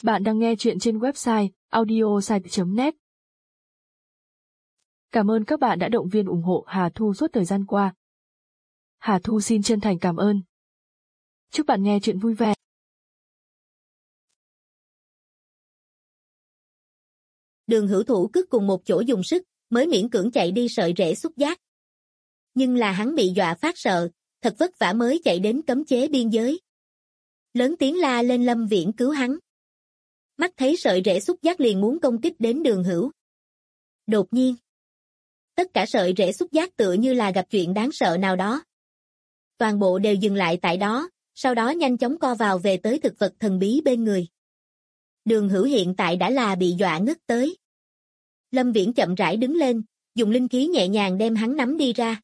Bạn đang nghe chuyện trên website audiosite.net. Cảm ơn các bạn đã động viên ủng hộ Hà Thu suốt thời gian qua. Hà Thu xin chân thành cảm ơn. Chúc bạn nghe chuyện vui vẻ. Đường Hữu Thủ cứ cùng một chỗ dùng sức, mới miễn cưỡng chạy đi sợi rễ xúc giác. Nhưng là hắn bị dọa phát sợ, thật vất vả mới chạy đến cấm chế biên giới. Lớn tiếng la lên Lâm Viễn cứu hắn. Mắt thấy sợi rễ xúc giác liền muốn công kích đến Đường Hữu. Đột nhiên, tất cả sợi rễ xúc giác tựa như là gặp chuyện đáng sợ nào đó. Toàn bộ đều dừng lại tại đó, sau đó nhanh chóng co vào về tới thực vật thần bí bên người. Đường Hữu hiện tại đã là bị dọa ngất tới. Lâm Viễn chậm rãi đứng lên, dùng linh khí nhẹ nhàng đem hắn nắm đi ra.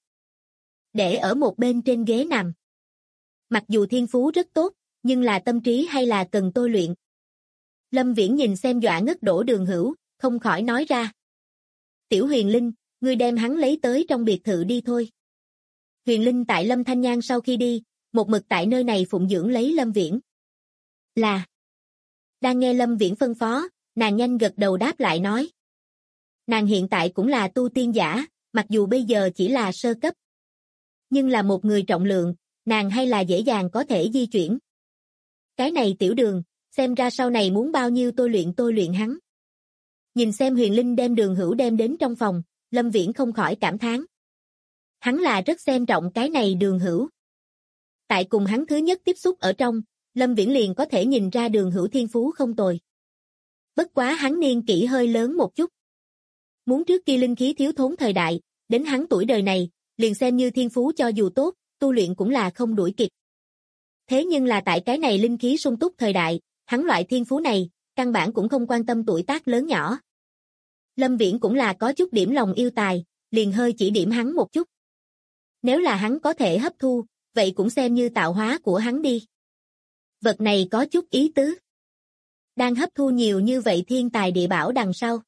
Để ở một bên trên ghế nằm. Mặc dù thiên phú rất tốt, nhưng là tâm trí hay là cần tôi luyện. Lâm Viễn nhìn xem dọa ngất đổ Đường Hữu, không khỏi nói ra. Tiểu Huyền Linh, ngươi đem hắn lấy tới trong biệt thự đi thôi. Huyền Linh tại Lâm Thanh Nhan sau khi đi, một mực tại nơi này phụng dưỡng lấy Lâm Viễn. Là. Đang nghe Lâm Viễn phân phó, nàng nhanh gật đầu đáp lại nói. Nàng hiện tại cũng là tu tiên giả, mặc dù bây giờ chỉ là sơ cấp. Nhưng là một người trọng lượng, nàng hay là dễ dàng có thể di chuyển. Cái này Tiểu Đường, xem ra sau này muốn bao nhiêu tôi luyện hắn. Nhìn xem Huyền Linh đem Đường Hữu đem đến trong phòng, Lâm Viễn không khỏi cảm thán. Hắn là rất xem trọng cái này Đường Hữu. Tại cùng hắn thứ nhất tiếp xúc ở trong, Lâm Viễn liền có thể nhìn ra Đường Hữu thiên phú không tồi. Bất quá hắn niên kỷ hơi lớn một chút. Muốn trước kia linh khí thiếu thốn thời đại, đến hắn tuổi đời này, liền xem như thiên phú cho dù tốt, tu luyện cũng là không đuổi kịp. Thế nhưng là tại cái này linh khí sung túc thời đại, hắn loại thiên phú này, căn bản cũng không quan tâm tuổi tác lớn nhỏ. Lâm Viễn cũng là có chút điểm lòng yêu tài, liền hơi chỉ điểm hắn một chút. Nếu là hắn có thể hấp thu, vậy cũng xem như tạo hóa của hắn đi. Vật này có chút ý tứ. Đang hấp thu nhiều như vậy thiên tài địa bảo đằng sau.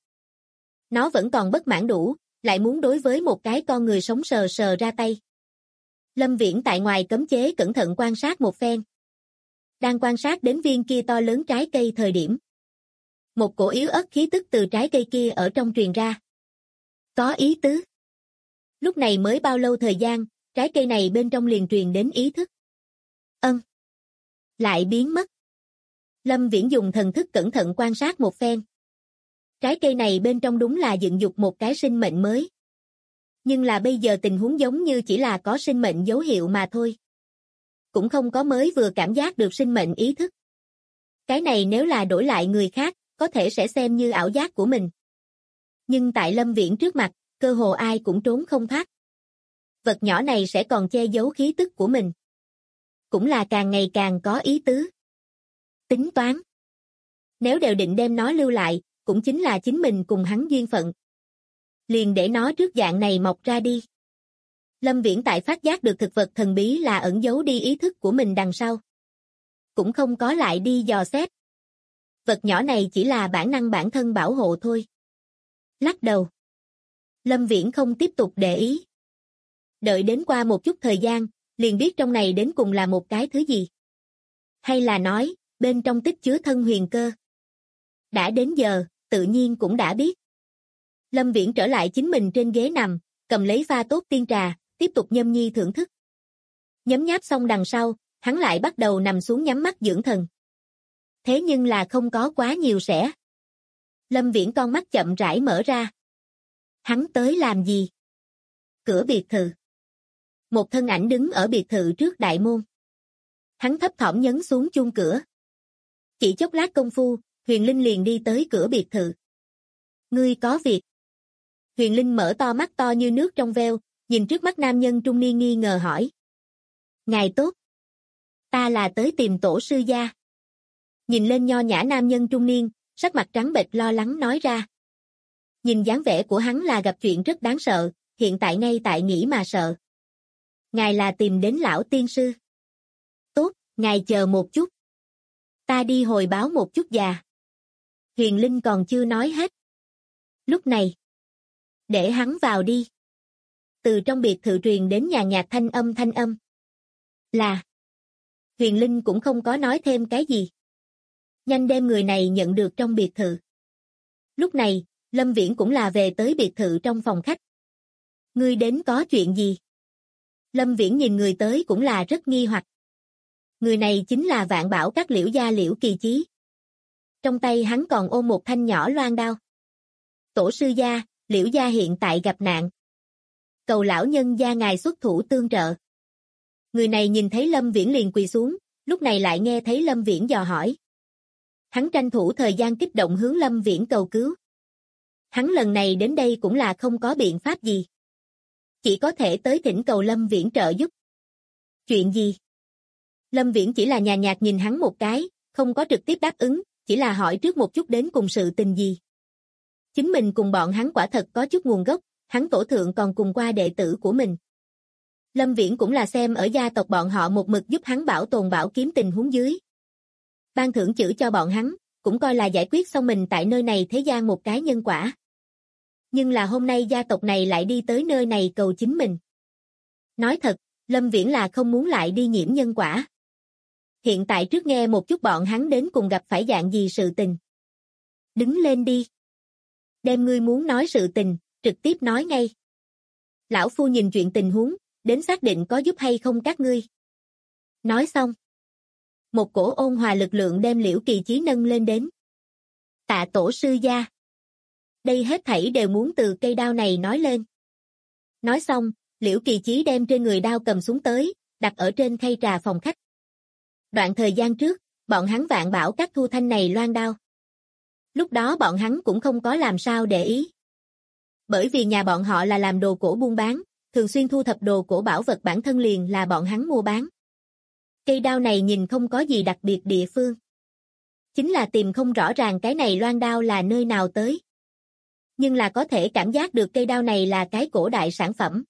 Nó vẫn còn bất mãn đủ, lại muốn đối với một cái con người sống sờ sờ ra tay. Lâm Viễn tại ngoài cấm chế cẩn thận quan sát một phen. Đang quan sát đến viên kia to lớn trái cây thời điểm. Một cổ yếu ớt khí tức từ trái cây kia ở trong truyền ra. Có ý tứ. Lúc này mới bao lâu thời gian, trái cây này bên trong liền truyền đến ý thức. Lại biến mất. Lâm Viễn dùng thần thức cẩn thận quan sát một phen. Trái cây này bên trong đúng là dựng dục một cái sinh mệnh mới. Nhưng là bây giờ tình huống giống như chỉ là có sinh mệnh dấu hiệu mà thôi. Cũng không có mới vừa cảm giác được sinh mệnh ý thức. Cái này nếu là đổi lại người khác, có thể sẽ xem như ảo giác của mình. Nhưng tại Lâm Viễn trước mặt, cơ hồ ai cũng trốn không thoát. Vật nhỏ này sẽ còn che giấu khí tức của mình. Cũng là càng ngày càng có ý tứ. Tính toán. Nếu đều định đem nó lưu lại, cũng chính là chính mình cùng hắn duyên phận. Liền để nó trước dạng này mọc ra đi. Lâm Viễn tại phát giác được thực vật thần bí là ẩn giấu đi ý thức của mình đằng sau. Cũng không có lại đi dò xét. Vật nhỏ này chỉ là bản năng bản thân bảo hộ thôi. Lắc đầu. Lâm Viễn không tiếp tục để ý. Đợi đến qua một chút thời gian, liền biết trong này đến cùng là một cái thứ gì. Hay là nói, bên trong tích chứa thân huyền cơ. Đã đến giờ, tự nhiên cũng đã biết. Lâm Viễn trở lại chính mình trên ghế nằm, cầm lấy pha tốt tiên trà, tiếp tục nhâm nhi thưởng thức. Nhấm nháp xong đằng sau, hắn lại bắt đầu nằm xuống nhắm mắt dưỡng thần. Thế nhưng là không có quá nhiều sẽ. Lâm Viễn con mắt chậm rãi mở ra. Hắn tới làm gì? Cửa biệt thự. Một thân ảnh đứng ở biệt thự trước đại môn. Hắn thấp thỏm nhấn xuống chuông cửa. Chỉ chốc lát công phu, Huyền Linh liền đi tới cửa biệt thự. Ngươi có việc. Huyền Linh mở to mắt to như nước trong veo, nhìn trước mắt nam nhân trung niên nghi ngờ hỏi. Ngài tốt. Ta là tới tìm tổ sư gia. Nhìn lên nho nhã nam nhân trung niên, sắc mặt trắng bệch lo lắng nói ra. Nhìn dáng vẻ của hắn là gặp chuyện rất đáng sợ, hiện tại ngay tại nghĩ mà sợ. Ngài là tìm đến lão tiên sư. Tốt, ngài chờ một chút. Ta đi hồi báo một chút già. Huyền Linh còn chưa nói hết. Lúc này, để hắn vào đi. Từ trong biệt thự truyền đến nhàn nhạt thanh âm. Là. Huyền Linh cũng không có nói thêm cái gì. Nhanh đem người này nhận được trong biệt thự. Lúc này, Lâm Viễn cũng là về tới biệt thự trong phòng khách. Ngươi đến có chuyện gì? Lâm Viễn nhìn người tới cũng là rất nghi hoặc. Người này chính là Vạn Bảo Các Liễu gia Liễu Kỳ Chí. Trong tay hắn còn ôm một thanh nhỏ loan đao. Tổ sư gia, Liễu gia hiện tại gặp nạn. Cầu lão nhân gia ngài xuất thủ tương trợ. Người này nhìn thấy Lâm Viễn liền quỳ xuống, lúc này lại nghe thấy Lâm Viễn dò hỏi. Hắn tranh thủ thời gian kích động hướng Lâm Viễn cầu cứu. Hắn lần này đến đây cũng là không có biện pháp gì. Chỉ có thể tới thỉnh cầu Lâm Viễn trợ giúp. Chuyện gì? Lâm Viễn chỉ là nhàn nhạt nhìn hắn một cái, không có trực tiếp đáp ứng, chỉ là hỏi trước một chút đến cùng sự tình gì. Chính mình cùng bọn hắn quả thật có chút nguồn gốc, hắn tổ thượng còn cùng qua đệ tử của mình. Lâm Viễn cũng là xem ở gia tộc bọn họ một mực giúp hắn bảo tồn bảo kiếm tình huống dưới. Ban thưởng chữ cho bọn hắn, cũng coi là giải quyết xong mình tại nơi này thế gian một cái nhân quả. Nhưng là hôm nay gia tộc này lại đi tới nơi này cầu chính mình. Nói thật, Lâm Viễn là không muốn lại đi nhiễm nhân quả. Hiện tại trước nghe một chút bọn hắn đến cùng gặp phải dạng gì sự tình. Đứng lên đi. Đem ngươi muốn nói sự tình, trực tiếp nói ngay. Lão phu nhìn chuyện tình huống, đến xác định có giúp hay không các ngươi. Nói xong. Một cổ ôn hòa lực lượng đem Liễu Kỳ Chí nâng lên đến. Tạ tổ sư gia. Đây hết thảy đều muốn từ cây đao này nói lên. Nói xong, Liễu Kỳ Chí đem trên người đao cầm xuống tới, đặt ở trên khay trà phòng khách. Đoạn thời gian trước, bọn hắn Vạn Bảo Các thu thanh này loan đao. Lúc đó bọn hắn cũng không có làm sao để ý. Bởi vì nhà bọn họ là làm đồ cổ buôn bán, thường xuyên thu thập đồ cổ bảo vật bản thân liền là bọn hắn mua bán. Cây đao này nhìn không có gì đặc biệt địa phương. Chính là tìm không rõ ràng cái này loan đao là nơi nào tới. Nhưng là có thể cảm giác được cây đao này là cái cổ đại sản phẩm.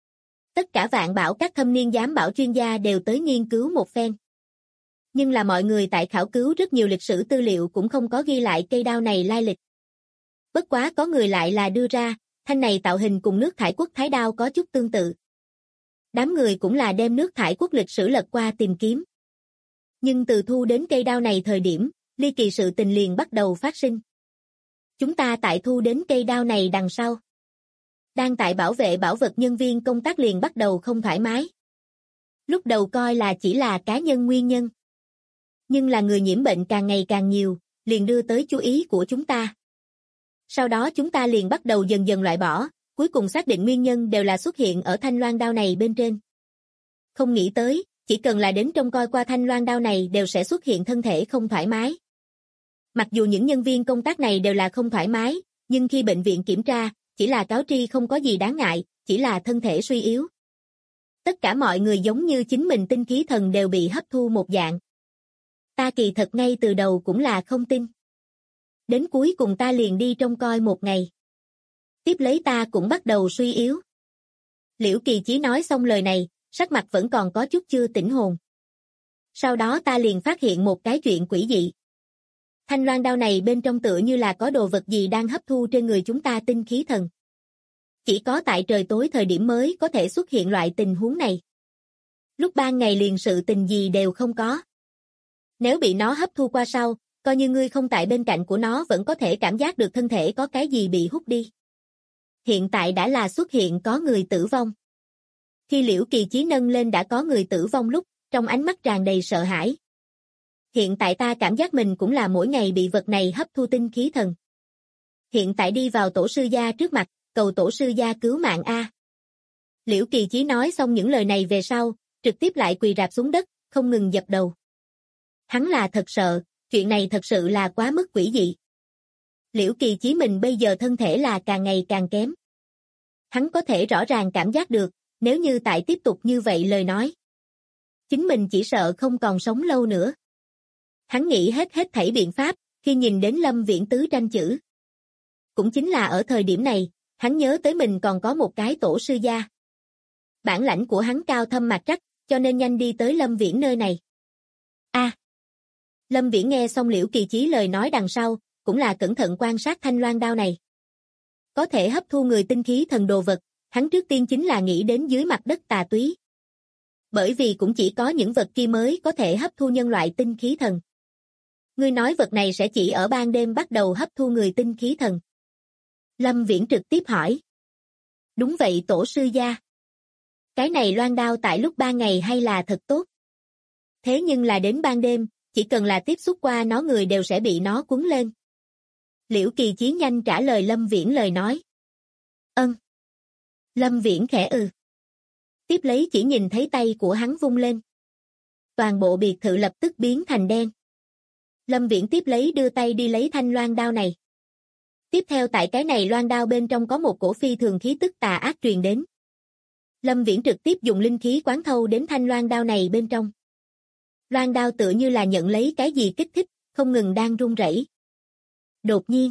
Tất cả Vạn Bảo Các thâm niên giám bảo chuyên gia đều tới nghiên cứu một phen. Nhưng là mọi người tại khảo cứu rất nhiều lịch sử tư liệu cũng không có ghi lại cây đao này lai lịch. Bất quá có người lại là đưa ra, thanh này tạo hình cùng nước thải quốc thái đao có chút tương tự. Đám người cũng là đem nước thải quốc lịch sử lật qua tìm kiếm. Nhưng từ thu đến cây đao này thời điểm, ly kỳ sự tình liền bắt đầu phát sinh. Chúng ta tại thu đến cây đao này đằng sau. Đang tại bảo vệ bảo vật nhân viên công tác liền bắt đầu không thoải mái. Lúc đầu coi là chỉ là cá nhân nguyên nhân. Nhưng là người nhiễm bệnh càng ngày càng nhiều, liền đưa tới chú ý của chúng ta. Sau đó chúng ta liền bắt đầu dần dần loại bỏ, cuối cùng xác định nguyên nhân đều là xuất hiện ở thanh loan đao này bên trên. Không nghĩ tới, chỉ cần là đến trông coi qua thanh loan đao này đều sẽ xuất hiện thân thể không thoải mái. Mặc dù những nhân viên công tác này đều là không thoải mái, nhưng khi bệnh viện kiểm tra, chỉ là cáo tri không có gì đáng ngại, chỉ là thân thể suy yếu. Tất cả mọi người giống như chính mình tinh khí thần đều bị hấp thu một dạng. Ta kỳ thật ngay từ đầu cũng là không tin. Đến cuối cùng ta liền đi trông coi một ngày. Tiếp lấy ta cũng bắt đầu suy yếu. Liễu Kỳ Chí nói xong lời này, sắc mặt vẫn còn có chút chưa tỉnh hồn. Sau đó ta liền phát hiện một cái chuyện quỷ dị. Thanh loan đao này bên trong tựa như là có đồ vật gì đang hấp thu trên người chúng ta tinh khí thần. Chỉ có tại trời tối thời điểm mới có thể xuất hiện loại tình huống này. Lúc ban ngày liền sự tình gì đều không có. Nếu bị nó hấp thu qua sau, coi như ngươi không tại bên cạnh của nó vẫn có thể cảm giác được thân thể có cái gì bị hút đi. Hiện tại đã là xuất hiện có người tử vong. Khi Liễu Kỳ Chí nâng lên đã có người tử vong lúc, trong ánh mắt tràn đầy sợ hãi. Hiện tại ta cảm giác mình cũng là mỗi ngày bị vật này hấp thu tinh khí thần. Hiện tại đi vào tổ sư gia trước mặt, cầu tổ sư gia cứu mạng A. Liễu Kỳ Chí nói xong những lời này về sau, trực tiếp lại quỳ rạp xuống đất, không ngừng dập đầu. Hắn là thật sợ, chuyện này thật sự là quá mức quỷ dị. Liễu Kỳ Chí mình bây giờ thân thể là càng ngày càng kém. Hắn có thể rõ ràng cảm giác được, nếu như tại tiếp tục như vậy lời nói. Chính mình chỉ sợ không còn sống lâu nữa. Hắn nghĩ hết thảy biện pháp, khi nhìn đến Lâm Viễn tứ tranh chữ. Cũng chính là ở thời điểm này, hắn nhớ tới mình còn có một cái tổ sư gia. Bản lãnh của hắn cao thâm mạc trắc, cho nên nhanh đi tới Lâm Viễn nơi này. Lâm Viễn nghe xong Liễu Kỳ Chí lời nói đằng sau, cũng là cẩn thận quan sát thanh loan đao này. Có thể hấp thu người tinh khí thần đồ vật, hắn trước tiên chính là nghĩ đến dưới mặt đất tà túy. Bởi vì cũng chỉ có những vật kia mới có thể hấp thu nhân loại tinh khí thần. Ngươi nói vật này sẽ chỉ ở ban đêm bắt đầu hấp thu người tinh khí thần. Lâm Viễn trực tiếp hỏi. Đúng vậy tổ sư gia. Cái này loan đao tại lúc ban ngày hay là thật tốt? Thế nhưng là đến ban đêm, chỉ cần là tiếp xúc qua nó người đều sẽ bị nó cuốn lên. Liễu Kỳ Chí nhanh trả lời Lâm Viễn lời nói. Ân. Lâm Viễn khẽ tiếp lấy chỉ nhìn thấy tay của hắn vung lên. Toàn bộ biệt thự lập tức biến thành đen. Lâm Viễn tiếp lấy đưa tay đi lấy thanh loan đao này. Tiếp theo tại cái này loan đao bên trong có một cổ phi thường khí tức tà ác truyền đến. Lâm Viễn trực tiếp dùng linh khí quán thâu đến thanh loan đao này bên trong. Loan đao tựa như là nhận lấy cái gì kích thích, không ngừng đang run rẩy. Đột nhiên,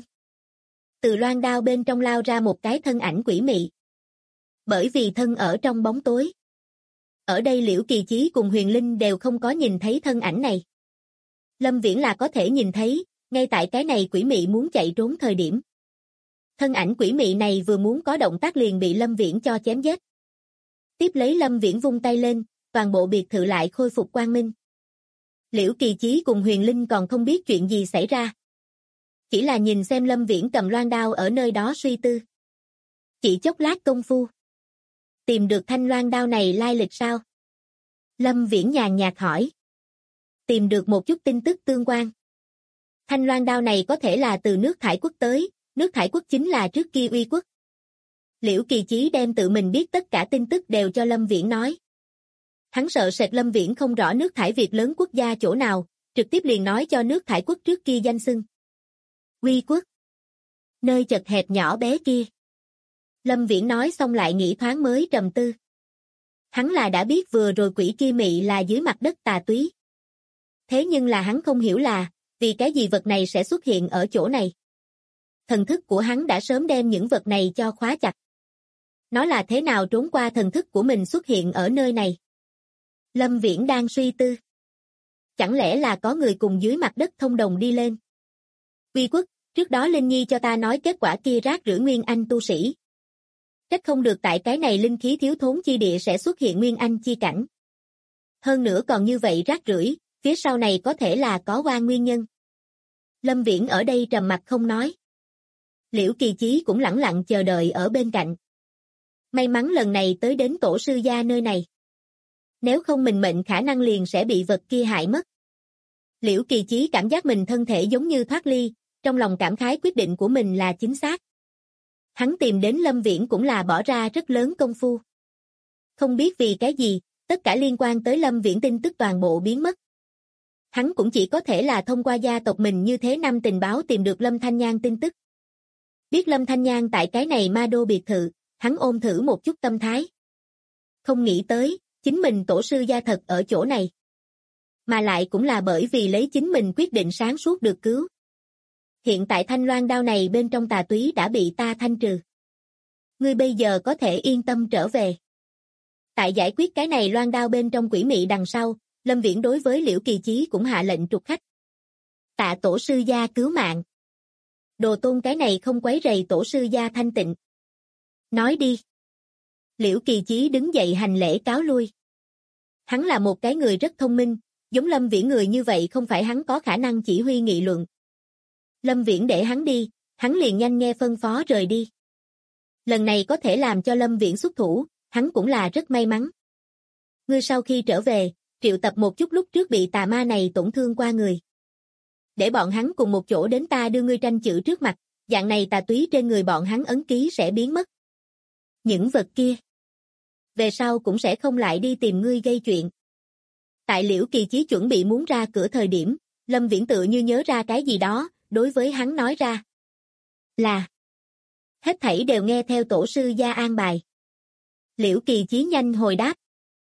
từ loan đao bên trong lao ra một cái thân ảnh quỷ mị. Bởi vì thân ở trong bóng tối. Ở đây Liễu Kỳ Chí cùng Huyền Linh đều không có nhìn thấy thân ảnh này. Lâm Viễn là có thể nhìn thấy, ngay tại cái này quỷ mị muốn chạy trốn thời điểm. Thân ảnh quỷ mị này vừa muốn có động tác liền bị Lâm Viễn cho chém giết. Tiếp lấy Lâm Viễn vung tay lên, toàn bộ biệt thự lại khôi phục quang minh. Liễu Kỳ Chí cùng Huyền Linh còn không biết chuyện gì xảy ra. Chỉ là nhìn xem Lâm Viễn cầm loan đao ở nơi đó suy tư. Chỉ chốc lát công phu. Tìm được thanh loan đao này lai lịch sao? Lâm Viễn nhàn nhạt hỏi. Tìm được một chút tin tức tương quan. Thanh loan đao này có thể là từ nước Thải Quốc tới, nước Thải Quốc chính là trước kia Uy Quốc. Liễu Kỳ Chí đem tự mình biết tất cả tin tức đều cho Lâm Viễn nói. Hắn sợ sệt Lâm Viễn không rõ nước thải Việt lớn quốc gia chỗ nào, trực tiếp liền nói cho nước thải quốc trước kia danh xưng. Uy Quốc. Nơi chật hẹp nhỏ bé kia. Lâm Viễn nói xong lại nghĩ thoáng mới trầm tư. Hắn là đã biết vừa rồi quỷ kia mị là dưới mặt đất tà túy. Thế nhưng là hắn không hiểu là, vì cái gì vật này sẽ xuất hiện ở chỗ này. Thần thức của hắn đã sớm đem những vật này cho khóa chặt. Nó là thế nào trốn qua thần thức của mình xuất hiện ở nơi này? Lâm Viễn đang suy tư. Chẳng lẽ là có người cùng dưới mặt đất thông đồng đi lên? Uy Quốc, trước đó Linh Nhi cho ta nói kết quả kia rác rưởi Nguyên Anh tu sĩ. Trách không được tại cái này linh khí thiếu thốn chi địa sẽ xuất hiện Nguyên Anh chi cảnh. Hơn nữa còn như vậy rác rưởi, phía sau này có thể là có oan nguyên nhân. Lâm Viễn ở đây trầm mặc không nói. Liễu Kỳ Chí cũng lẳng lặng chờ đợi ở bên cạnh. May mắn lần này tới đến tổ sư gia nơi này. Nếu không mình mệnh khả năng liền sẽ bị vật kia hại mất. Liễu Kỳ Chí cảm giác mình thân thể giống như thoát ly, trong lòng cảm khái quyết định của mình là chính xác. Hắn tìm đến Lâm Viễn cũng là bỏ ra rất lớn công phu. Không biết vì cái gì, tất cả liên quan tới Lâm Viễn tin tức toàn bộ biến mất. Hắn cũng chỉ có thể là thông qua gia tộc mình như thế năm tình báo tìm được Lâm Thanh Nhan tin tức. Biết Lâm Thanh Nhan tại cái này ma đô biệt thự, hắn ôm thử một chút tâm thái. Không nghĩ tới, chính mình tổ sư gia thật ở chỗ này. Mà lại cũng là bởi vì lấy chính mình quyết định sáng suốt được cứu. Hiện tại thanh loan đao này bên trong tà túy đã bị ta thanh trừ. Ngươi bây giờ có thể yên tâm trở về. Tại giải quyết cái này loan đao bên trong quỷ mị đằng sau, Lâm Viễn đối với Liễu Kỳ Chí cũng hạ lệnh trục khách. Tạ tổ sư gia cứu mạng. Đồ tôn cái này không quấy rầy tổ sư gia thanh tịnh. Nói đi. Liễu Kỳ Chí đứng dậy hành lễ cáo lui. Hắn là một cái người rất thông minh, giống Lâm Viễn người như vậy không phải hắn có khả năng chỉ huy nghị luận. Lâm Viễn để hắn đi, hắn liền nhanh nghe phân phó rời đi. Lần này có thể làm cho Lâm Viễn xuất thủ, hắn cũng là rất may mắn. Ngươi sau khi trở về, triệu tập một chút lúc trước bị tà ma này tổn thương qua người. Để bọn hắn cùng một chỗ đến ta đưa ngươi tranh chữ trước mặt, dạng này tà túy trên người bọn hắn ấn ký sẽ biến mất. Những vật kia, về sau cũng sẽ không lại đi tìm ngươi gây chuyện. Tại Liễu Kỳ Chí chuẩn bị muốn ra cửa thời điểm, Lâm Viễn tự như nhớ ra cái gì đó, đối với hắn nói ra. Là, hết thảy đều nghe theo tổ sư gia an bài. Liễu Kỳ Chí nhanh hồi đáp.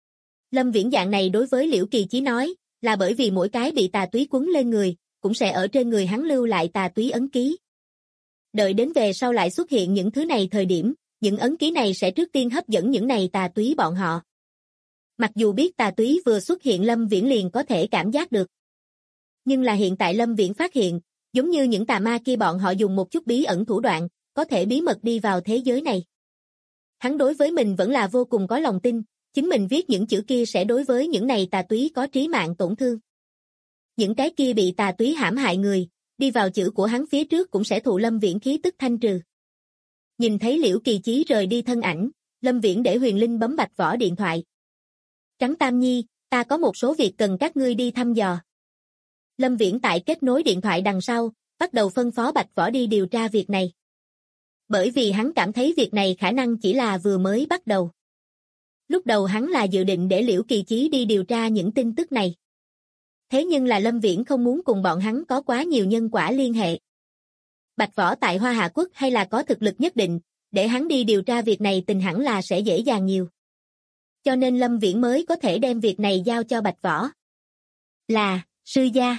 Lâm Viễn dạng này đối với Liễu Kỳ Chí nói, là bởi vì mỗi cái bị tà túy quấn lên người, cũng sẽ ở trên người hắn lưu lại tà túy ấn ký. Đợi đến về sau lại xuất hiện những thứ này thời điểm, những ấn ký này sẽ trước tiên hấp dẫn những này tà túy bọn họ. Mặc dù biết tà túy vừa xuất hiện Lâm Viễn liền có thể cảm giác được. Nhưng là hiện tại Lâm Viễn phát hiện, giống như những tà ma kia bọn họ dùng một chút bí ẩn thủ đoạn, có thể bí mật đi vào thế giới này. Hắn đối với mình vẫn là vô cùng có lòng tin, chính mình viết những chữ kia sẽ đối với những này tà túy có trí mạng tổn thương. Những cái kia bị tà túy hãm hại người, đi vào chữ của hắn phía trước cũng sẽ thụ Lâm Viễn khí tức thanh trừ. Nhìn thấy Liễu Kỳ Chí rời đi thân ảnh, Lâm Viễn để Huyền Linh bấm Bạch Võ điện thoại. Trắng Tam Nhi, ta có một số việc cần các ngươi đi thăm dò. Lâm Viễn tại kết nối điện thoại đằng sau, bắt đầu phân phó Bạch Võ đi điều tra việc này. Bởi vì hắn cảm thấy việc này khả năng chỉ là vừa mới bắt đầu. Lúc đầu hắn là dự định để Liễu Kỳ Chí đi điều tra những tin tức này. Thế nhưng là Lâm Viễn không muốn cùng bọn hắn có quá nhiều nhân quả liên hệ. Bạch Võ tại Hoa Hạ Quốc hay là có thực lực nhất định, để hắn đi điều tra việc này tình hẳn là sẽ dễ dàng nhiều. Cho nên Lâm Viễn mới có thể đem việc này giao cho Bạch Võ. Là, sư gia.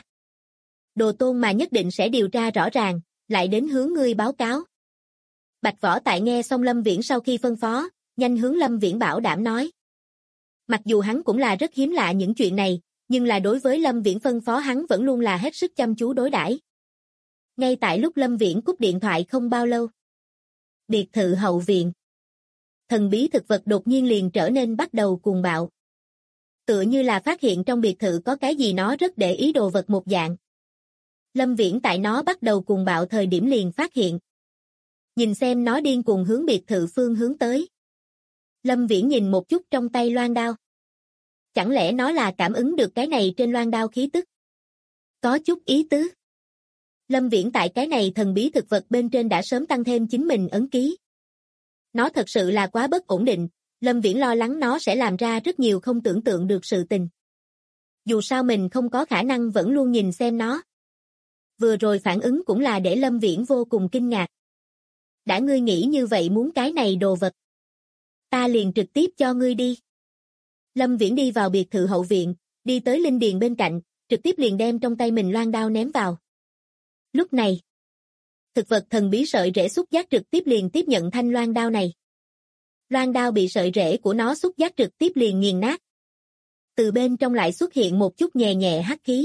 Đồ Tôn mà nhất định sẽ điều tra rõ ràng, lại đến hướng ngươi báo cáo. Bạch Võ tại nghe xong Lâm Viễn sau khi phân phó, nhanh hướng Lâm Viễn bảo đảm nói. Mặc dù hắn cũng là rất hiếm lạ những chuyện này, nhưng là đối với Lâm Viễn phân phó hắn vẫn luôn là hết sức chăm chú đối đãi. Ngay tại lúc Lâm Viễn cúp điện thoại không bao lâu. Biệt thự hậu viện. Thần bí thực vật đột nhiên liền trở nên bắt đầu cuồng bạo. Tựa như là phát hiện trong biệt thự có cái gì nó rất để ý đồ vật một dạng. Lâm Viễn tại nó bắt đầu cuồng bạo thời điểm liền phát hiện. Nhìn xem nó điên cuồng hướng biệt thự phương hướng tới. Lâm Viễn nhìn một chút trong tay loan đao. Chẳng lẽ nó là cảm ứng được cái này trên loan đao khí tức? Có chút ý tứ. Lâm Viễn tại cái này thần bí thực vật bên trên đã sớm tăng thêm chính mình ấn ký. Nó thật sự là quá bất ổn định, Lâm Viễn lo lắng nó sẽ làm ra rất nhiều không tưởng tượng được sự tình. Dù sao mình không có khả năng vẫn luôn nhìn xem nó. Vừa rồi phản ứng cũng là để Lâm Viễn vô cùng kinh ngạc. Đã ngươi nghĩ như vậy muốn cái này đồ vật. Ta liền trực tiếp cho ngươi đi. Lâm Viễn đi vào biệt thự hậu viện, đi tới linh điền bên cạnh, trực tiếp liền đem trong tay mình loan đao ném vào. Lúc này, thực vật thần bí sợi rễ xúc giác trực tiếp liền tiếp nhận thanh loan đao này. Loan đao bị sợi rễ của nó xúc giác trực tiếp liền nghiền nát. Từ bên trong lại xuất hiện một chút nhẹ nhẹ hắc khí.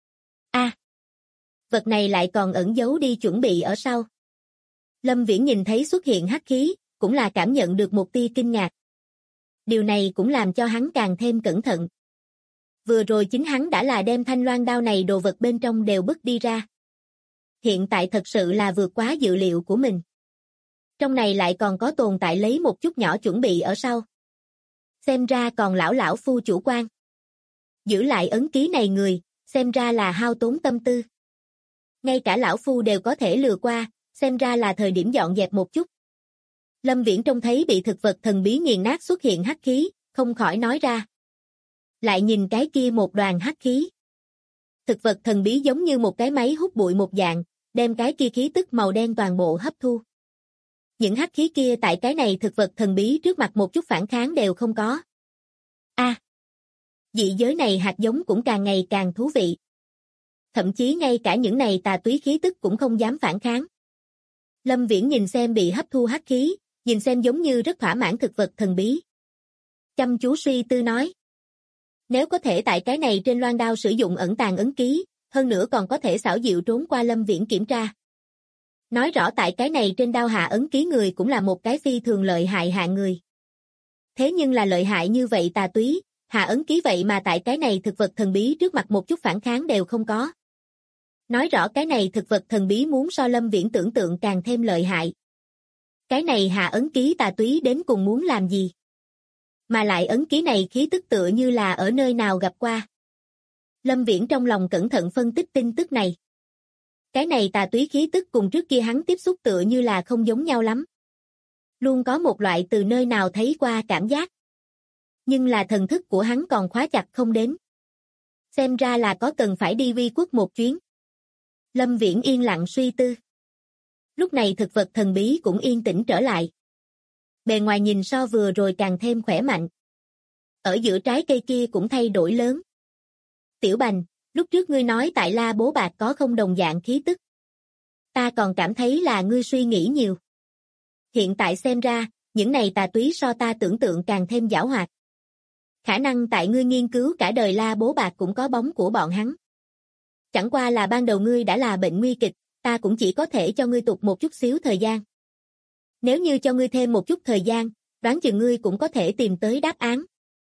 Vật này lại còn ẩn giấu đi chuẩn bị ở sau. Lâm Viễn nhìn thấy xuất hiện hắc khí, cũng là cảm nhận được một tia kinh ngạc. Điều này cũng làm cho hắn càng thêm cẩn thận. Vừa rồi chính hắn đã là đem thanh loan đao này đồ vật bên trong đều bứt đi ra. Hiện tại thật sự là vượt quá dự liệu của mình. Trong này lại còn có tồn tại lấy một chút nhỏ chuẩn bị ở sau. Xem ra còn lão phu chủ quan. Giữ lại ấn ký này người, xem ra là hao tốn tâm tư. Ngay cả lão phu đều có thể lừa qua, xem ra là thời điểm dọn dẹp một chút. Lâm Viễn trông thấy bị thực vật thần bí nghiền nát xuất hiện hắc khí, không khỏi nói ra. Lại nhìn cái kia một đoàn hắc khí. Thực vật thần bí giống như một cái máy hút bụi một dạng, đem cái kia khí tức màu đen toàn bộ hấp thu. Những hắc khí kia tại cái này thực vật thần bí trước mặt một chút phản kháng đều không có. Dị giới này hạt giống cũng càng ngày càng thú vị. Thậm chí ngay cả những này tà túy khí tức cũng không dám phản kháng. Lâm Viễn nhìn xem bị hấp thu hắc khí, nhìn xem giống như rất thỏa mãn thực vật thần bí. Chăm chú suy tư nói. Nếu có thể tại cái này trên loan đao sử dụng ẩn tàng ấn ký, hơn nữa còn có thể xảo diệu trốn qua Lâm Viễn kiểm tra. Nói rõ tại cái này trên đao hạ ấn ký người cũng là một cái phi thường lợi hại hạng người. Thế nhưng là lợi hại như vậy tà túy, hạ ấn ký vậy mà tại cái này thực vật thần bí trước mặt một chút phản kháng đều không có. Nói rõ cái này thực vật thần bí muốn so Lâm Viễn tưởng tượng càng thêm lợi hại. Cái này hạ ấn ký tà túy đến cùng muốn làm gì? Mà lại ấn ký này khí tức tựa như là ở nơi nào gặp qua. Lâm Viễn trong lòng cẩn thận phân tích tin tức này. Cái này tà túy khí tức cùng trước kia hắn tiếp xúc tựa như là không giống nhau lắm. Luôn có một loại từ nơi nào thấy qua cảm giác. Nhưng là thần thức của hắn còn khóa chặt không đến. Xem ra là có cần phải đi vi quốc một chuyến. Lâm Viễn yên lặng suy tư. Lúc này thực vật thần bí cũng yên tĩnh trở lại. Bề ngoài nhìn so vừa rồi càng thêm khỏe mạnh. Ở giữa trái cây kia cũng thay đổi lớn. Tiểu Bành, lúc trước ngươi nói tại La Bố Bạc có không đồng dạng khí tức. Ta còn cảm thấy là ngươi suy nghĩ nhiều. Hiện tại xem ra, những này tà túy so ta tưởng tượng càng thêm giảo hoạt. Khả năng tại ngươi nghiên cứu cả đời La Bố Bạc cũng có bóng của bọn hắn. Chẳng qua là ban đầu ngươi đã là bệnh nguy kịch, ta cũng chỉ có thể cho ngươi tục một chút xíu thời gian. Nếu như cho ngươi thêm một chút thời gian, đoán chừng ngươi cũng có thể tìm tới đáp án.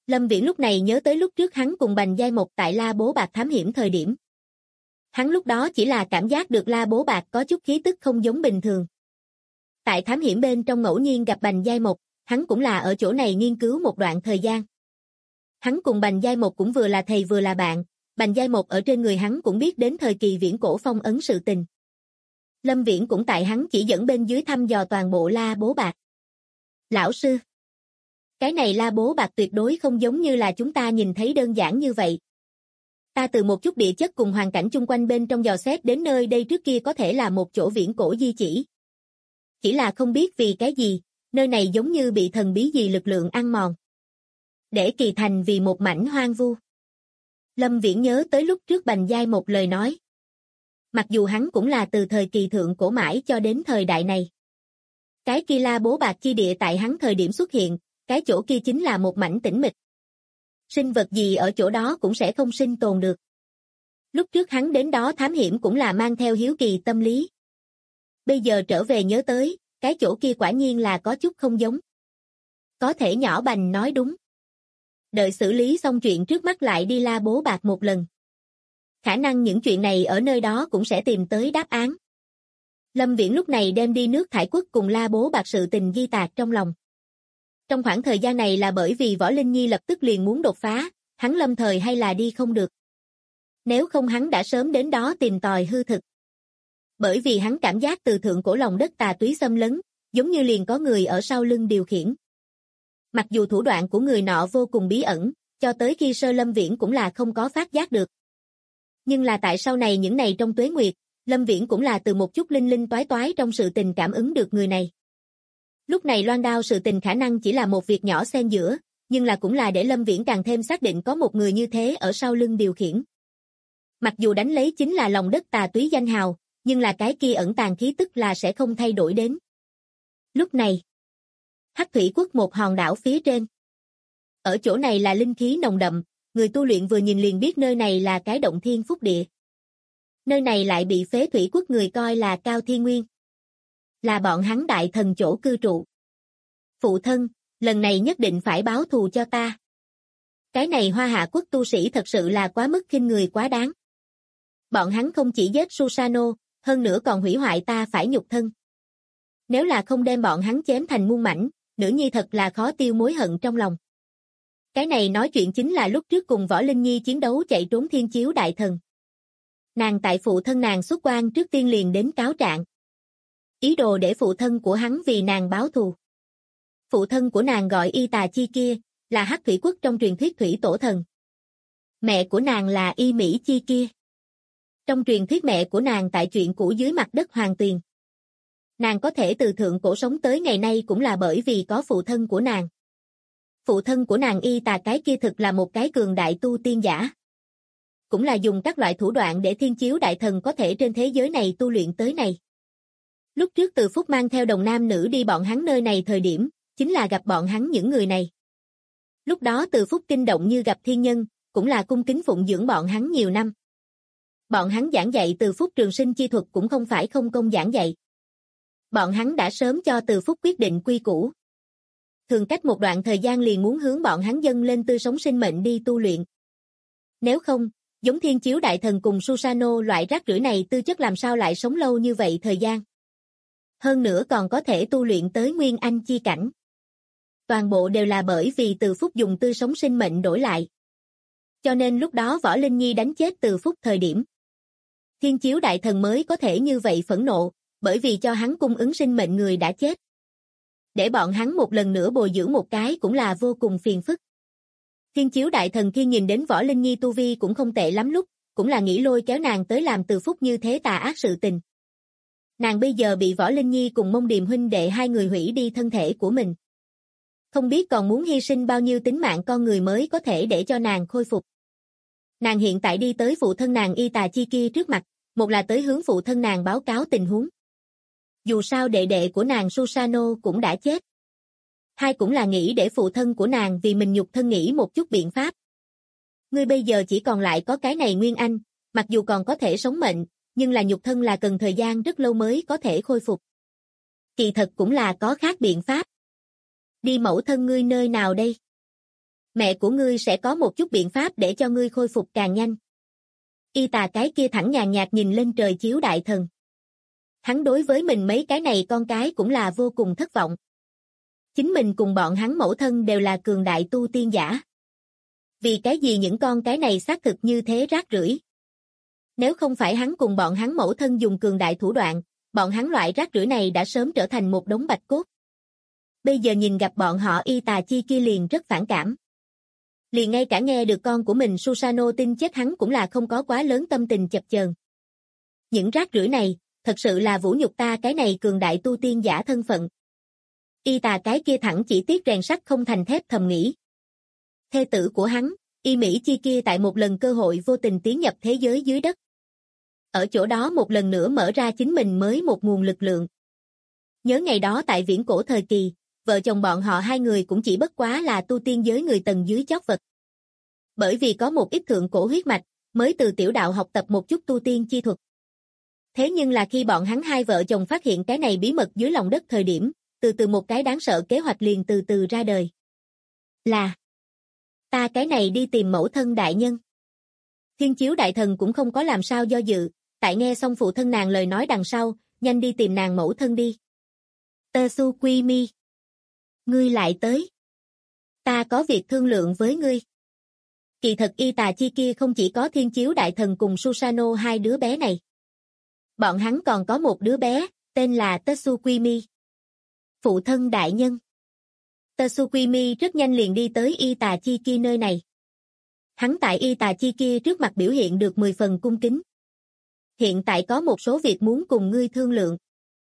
Lâm Viễn lúc này nhớ tới lúc trước hắn cùng Bành Giai Mộc tại La Bố Bạc thám hiểm thời điểm. Hắn lúc đó chỉ là cảm giác được La Bố Bạc có chút khí tức không giống bình thường. Tại thám hiểm bên trong ngẫu nhiên gặp Bành Giai Mộc, hắn cũng là ở chỗ này nghiên cứu một đoạn thời gian. Hắn cùng Bành Giai Mộc cũng vừa là thầy vừa là bạn, Bành Giai Mộc ở trên người hắn cũng biết đến thời kỳ viễn cổ phong ấn sự tình. Lâm Viễn cũng tại hắn chỉ dẫn bên dưới thăm dò toàn bộ La Bố Bạc. Lão sư, cái này La Bố Bạc tuyệt đối không giống như là chúng ta nhìn thấy đơn giản như vậy. Ta từ một chút địa chất cùng hoàn cảnh chung quanh bên trong dò xét đến nơi đây trước kia có thể là một chỗ viễn cổ di chỉ. Chỉ là không biết vì cái gì, nơi này giống như bị thần bí gì lực lượng ăn mòn. Để kỳ thành vì một mảnh hoang vu. Lâm Viễn nhớ tới lúc trước Bành Giai một lời nói. Mặc dù hắn cũng là từ thời kỳ thượng cổ mãi cho đến thời đại này. Cái kia La Bố Bạc chi địa tại hắn thời điểm xuất hiện, cái chỗ kia chính là một mảnh tĩnh mịch. Sinh vật gì ở chỗ đó cũng sẽ không sinh tồn được. Lúc trước hắn đến đó thám hiểm cũng là mang theo hiếu kỳ tâm lý. Bây giờ trở về nhớ tới, cái chỗ kia quả nhiên là có chút không giống. Có thể nhỏ Bành nói đúng. Đợi xử lý xong chuyện trước mắt lại đi La Bố Bạc một lần. Khả năng những chuyện này ở nơi đó cũng sẽ tìm tới đáp án. Lâm Viễn lúc này đem đi nước thải quất cùng La Bố Bạc sự tình ghi tạc trong lòng. Trong khoảng thời gian này là bởi vì Võ Linh Nhi lập tức liền muốn đột phá, hắn lâm thời hay là đi không được. Nếu không hắn đã sớm đến đó tìm tòi hư thực. Bởi vì hắn cảm giác từ thượng cổ lòng đất tà túy xâm lấn, giống như liền có người ở sau lưng điều khiển. Mặc dù thủ đoạn của người nọ vô cùng bí ẩn, cho tới khi sơ Lâm Viễn cũng là không có phát giác được. Nhưng là tại sau này những ngày trong tuế nguyệt, Lâm Viễn cũng là từ một chút linh linh toái toái trong sự tình cảm ứng được người này. Lúc này loan đao sự tình khả năng chỉ là một việc nhỏ xen giữa, nhưng là cũng là để Lâm Viễn càng thêm xác định có một người như thế ở sau lưng điều khiển. Mặc dù đánh lấy chính là lòng đất tà túy danh hào, nhưng là cái kia ẩn tàng khí tức là sẽ không thay đổi đến. Lúc này, Hắc Thủy Quốc một hòn đảo phía trên. Ở chỗ này là linh khí nồng đậm, người tu luyện vừa nhìn liền biết nơi này là cái động thiên phúc địa. Nơi này lại bị Phế Thủy Quốc người coi là cao thiên nguyên. Là bọn hắn đại thần chỗ cư trụ. Phụ thân, lần này nhất định phải báo thù cho ta. Cái này Hoa Hạ Quốc tu sĩ thật sự là quá mức khinh người quá đáng. Bọn hắn không chỉ giết Susano, hơn nữa còn hủy hoại ta phải nhục thân. Nếu là không đem bọn hắn chém thành muôn mảnh, nữ nhi thật là khó tiêu mối hận trong lòng. Cái này nói chuyện chính là lúc trước cùng Võ Linh Nhi chiến đấu chạy trốn Thiên Chiếu đại thần. Nàng tại phụ thân nàng xuất quan trước tiên liền đến cáo trạng. Ý đồ để phụ thân của hắn vì nàng báo thù. Phụ thân của nàng gọi Y Tà Chi kia, là Hắc Thủy Quốc trong truyền thuyết thủy tổ thần. Mẹ của nàng là Y Mỹ Chi kia. Trong truyền thuyết mẹ của nàng tại chuyện cũ dưới mặt đất Hoàng Tuyền. Nàng có thể từ thượng cổ sống tới ngày nay cũng là bởi vì có phụ thân của nàng. Phụ thân của nàng Y Tà cái kia thực là một cái cường đại tu tiên giả. Cũng là dùng các loại thủ đoạn để Thiên Chiếu đại thần có thể trên thế giới này tu luyện tới này. Lúc trước Từ Phúc mang theo đồng nam nữ đi bọn hắn nơi này thời điểm, chính là gặp bọn hắn những người này. Lúc đó Từ Phúc kinh động như gặp thiên nhân, cũng là cung kính phụng dưỡng bọn hắn nhiều năm. Bọn hắn giảng dạy Từ Phúc trường sinh chi thuật cũng không phải không công giảng dạy. Bọn hắn đã sớm cho Từ Phúc quyết định quy củ. Thường cách một đoạn thời gian liền muốn hướng bọn hắn dâng lên tươi sống sinh mệnh đi tu luyện. Nếu không, giống Thiên Chiếu đại thần cùng Susano loại rác rưởi này tư chất làm sao lại sống lâu như vậy thời gian. Hơn nữa còn có thể tu luyện tới Nguyên Anh chi cảnh. Toàn bộ đều là bởi vì Từ Phúc dùng tươi sống sinh mệnh đổi lại. Cho nên lúc đó Võ Linh Nhi đánh chết Từ Phúc thời điểm. Thiên Chiếu đại thần mới có thể như vậy phẫn nộ, bởi vì cho hắn cung ứng sinh mệnh người đã chết. Để bọn hắn một lần nữa bồi dưỡng một cái cũng là vô cùng phiền phức. Thiên Chiếu đại thần khi nhìn đến Võ Linh Nhi tu vi cũng không tệ lắm lúc, cũng là nghĩ lôi kéo nàng tới làm Từ Phúc như thế tà ác sự tình. Nàng bây giờ bị Võ Linh Nhi cùng Mông Điềm huynh đệ hai người hủy đi thân thể của mình. Không biết còn muốn hy sinh bao nhiêu tính mạng con người mới có thể để cho nàng khôi phục. Nàng hiện tại đi tới phụ thân nàng Y Tà Chi kia trước mặt, một là tới hướng phụ thân nàng báo cáo tình huống. Dù sao đệ đệ của nàng Susano cũng đã chết. Hai cũng là nghĩ để phụ thân của nàng vì mình nhục thân nghĩ một chút biện pháp. Ngươi bây giờ chỉ còn lại có cái này Nguyên Anh, mặc dù còn có thể sống mệnh, nhưng là nhục thân là cần thời gian rất lâu mới có thể khôi phục. Kỳ thật cũng là có khác biện pháp. Đi mẫu thân ngươi nơi nào đây? Mẹ của ngươi sẽ có một chút biện pháp để cho ngươi khôi phục càng nhanh. Y tà cái kia thẳng nhàn nhạt nhìn lên trời chiếu đại thần. Hắn đối với mình mấy cái này con cái cũng là vô cùng thất vọng. Chính mình cùng bọn hắn mẫu thân đều là cường đại tu tiên giả. Vì cái gì những con cái này xác thực như thế rác rưởi? Nếu không phải hắn cùng bọn hắn mẫu thân dùng cường đại thủ đoạn, bọn hắn loại rác rưởi này đã sớm trở thành một đống bạch cốt. Bây giờ nhìn gặp bọn họ y tà chi kia liền rất phản cảm. Liền ngay cả nghe được con của mình Susano tin chết hắn cũng là không có quá lớn tâm tình chập chờn. Những rác rưởi này, thật sự là vũ nhục ta cái này cường đại tu tiên giả thân phận. Y tà cái kia thẳng chỉ tiếc rèn sắt không thành thép thầm nghĩ. Thê tử của hắn, Y Mỹ Chi kia tại một lần cơ hội vô tình tiến nhập thế giới dưới đất. Ở chỗ đó một lần nữa mở ra chính mình mới một nguồn lực lượng. Nhớ ngày đó tại viễn cổ thời kỳ, vợ chồng bọn họ hai người cũng chỉ bất quá là tu tiên giới người tầng dưới chót vật. Bởi vì có một ít thượng cổ huyết mạch, mới từ tiểu đạo học tập một chút tu tiên chi thuật. Thế nhưng là khi bọn hắn hai vợ chồng phát hiện cái này bí mật dưới lòng đất thời điểm, từ từ một cái đáng sợ kế hoạch liền từ từ ra đời. Là ta cái này đi tìm mẫu thân đại nhân. Thiên chiếu đại thần cũng không có làm sao do dự, tại nghe xong phụ thân nàng lời nói đằng sau, nhanh đi tìm nàng mẫu thân đi. Tsukimi, ngươi lại tới. Ta có việc thương lượng với ngươi. Kỳ thật y tà chi kia không chỉ có thiên chiếu đại thần cùng Susano hai đứa bé này. Bọn hắn còn có một đứa bé, tên là Tsukimi. Phụ thân đại nhân. Tsukimi rất nhanh liền đi tới y tà chi kia nơi này. Hắn tại y tà chi kia trước mặt biểu hiện được 10 phần cung kính. Hiện tại có một số việc muốn cùng ngươi thương lượng.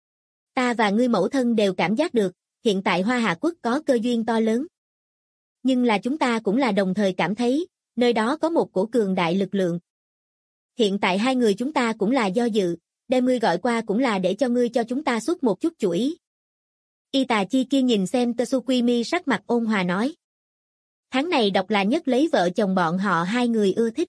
Ta và ngươi mẫu thân đều cảm giác được, hiện tại Hoa Hạ Quốc có cơ duyên to lớn. Nhưng là chúng ta cũng là đồng thời cảm thấy, nơi đó có một cổ cường đại lực lượng. Hiện tại hai người chúng ta cũng là do dự, đem ngươi gọi qua cũng là để cho ngươi cho chúng ta xuất một chút chủ ý. Y tà chi kia nhìn xem Tsukimi sắc mặt ôn hòa nói. Tháng này độc là nhất lấy vợ chồng bọn họ hai người ưa thích.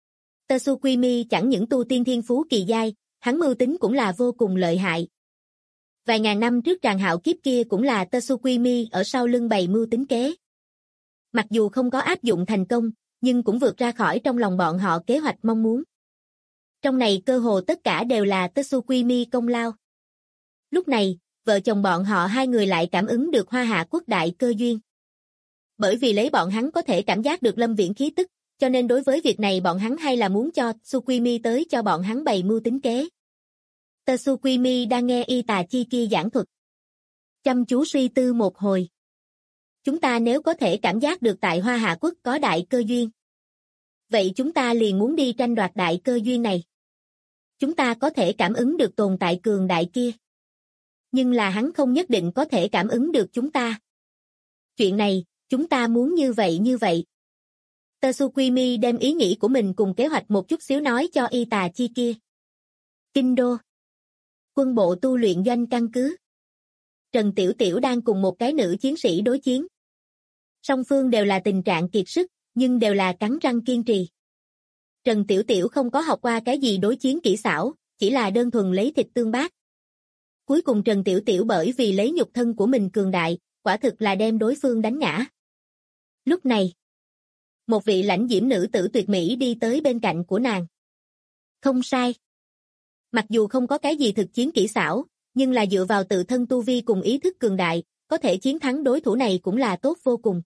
Tsukimi chẳng những tu tiên thiên phú kỳ giai, hắn mưu tính cũng là vô cùng lợi hại. Vài ngàn năm trước tràng hạo kiếp kia cũng là Tsukimi ở sau lưng bày mưu tính kế. Mặc dù không có áp dụng thành công, nhưng cũng vượt ra khỏi trong lòng bọn họ kế hoạch mong muốn. Trong này cơ hồ tất cả đều là Tsukimi công lao. Lúc này, vợ chồng bọn họ hai người lại cảm ứng được Hoa Hạ Quốc đại cơ duyên. Bởi vì lấy bọn hắn có thể cảm giác được Lâm Viễn khí tức, cho nên đối với việc này bọn hắn hay là muốn cho Tsukimi tới cho bọn hắn bày mưu tính kế. Tsukimi đang nghe y tà chi kia giảng thuật. Chăm chú suy tư một hồi. Chúng ta nếu có thể cảm giác được tại Hoa Hạ Quốc có đại cơ duyên. Vậy chúng ta liền muốn đi tranh đoạt đại cơ duyên này. Chúng ta có thể cảm ứng được tồn tại cường đại kia. Nhưng là hắn không nhất định có thể cảm ứng được chúng ta. Chuyện này, chúng ta muốn như vậy như vậy. Tsukimi đem ý nghĩ của mình cùng kế hoạch một chút xíu nói cho y tà chi kia. Kinh đô. Quân bộ tu luyện doanh căn cứ. Trần Tiểu Tiểu đang cùng một cái nữ chiến sĩ đối chiến. Song phương đều là tình trạng kiệt sức, nhưng đều là cắn răng kiên trì. Trần Tiểu Tiểu không có học qua cái gì đối chiến kỹ xảo, chỉ là đơn thuần lấy thịt tương bác. Cuối cùng Trần Tiểu Tiểu bởi vì lấy nhục thân của mình cường đại, quả thực là đem đối phương đánh ngã. Lúc này, một vị lãnh diễm nữ tử tuyệt mỹ đi tới bên cạnh của nàng. Không sai. Mặc dù không có cái gì thực chiến kỹ xảo, nhưng là dựa vào tự thân tu vi cùng ý thức cường đại, có thể chiến thắng đối thủ này cũng là tốt vô cùng.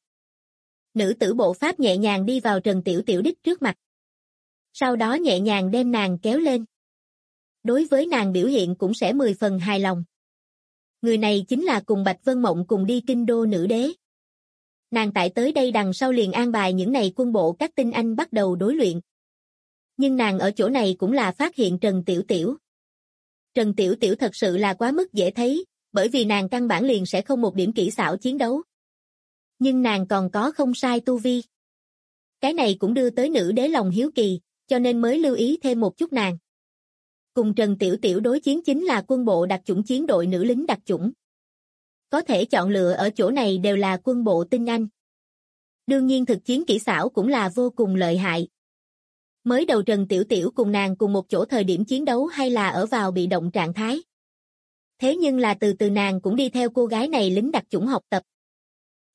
Nữ tử bộ pháp nhẹ nhàng đi vào Trần Tiểu Tiểu đích trước mặt. Sau đó nhẹ nhàng đem nàng kéo lên. Đối với nàng biểu hiện cũng sẽ 10 phần hài lòng. Người này chính là cùng Bạch Vân Mộng cùng đi kinh đô nữ đế. Nàng tại tới đây đằng sau liền an bài những này quân bộ các tinh anh bắt đầu đối luyện. Nhưng nàng ở chỗ này cũng là phát hiện Trần Tiểu Tiểu. Trần Tiểu Tiểu thật sự là quá mức dễ thấy, bởi vì nàng căn bản liền sẽ không một điểm kỹ xảo chiến đấu. Nhưng nàng còn có không sai tu vi. Cái này cũng đưa tới nữ đế lòng hiếu kỳ, cho nên mới lưu ý thêm một chút nàng. Cùng Trần Tiểu Tiểu đối chiến chính là quân bộ đặc chủng chiến đội nữ lính đặc chủng. Có thể chọn lựa ở chỗ này đều là quân bộ tinh anh. Đương nhiên thực chiến kỹ xảo cũng là vô cùng lợi hại. Mới đầu Trần Tiểu Tiểu cùng nàng cùng một chỗ thời điểm chiến đấu hay là ở vào bị động trạng thái. Thế nhưng là từ từ nàng cũng đi theo cô gái này lính đặc chủng học tập.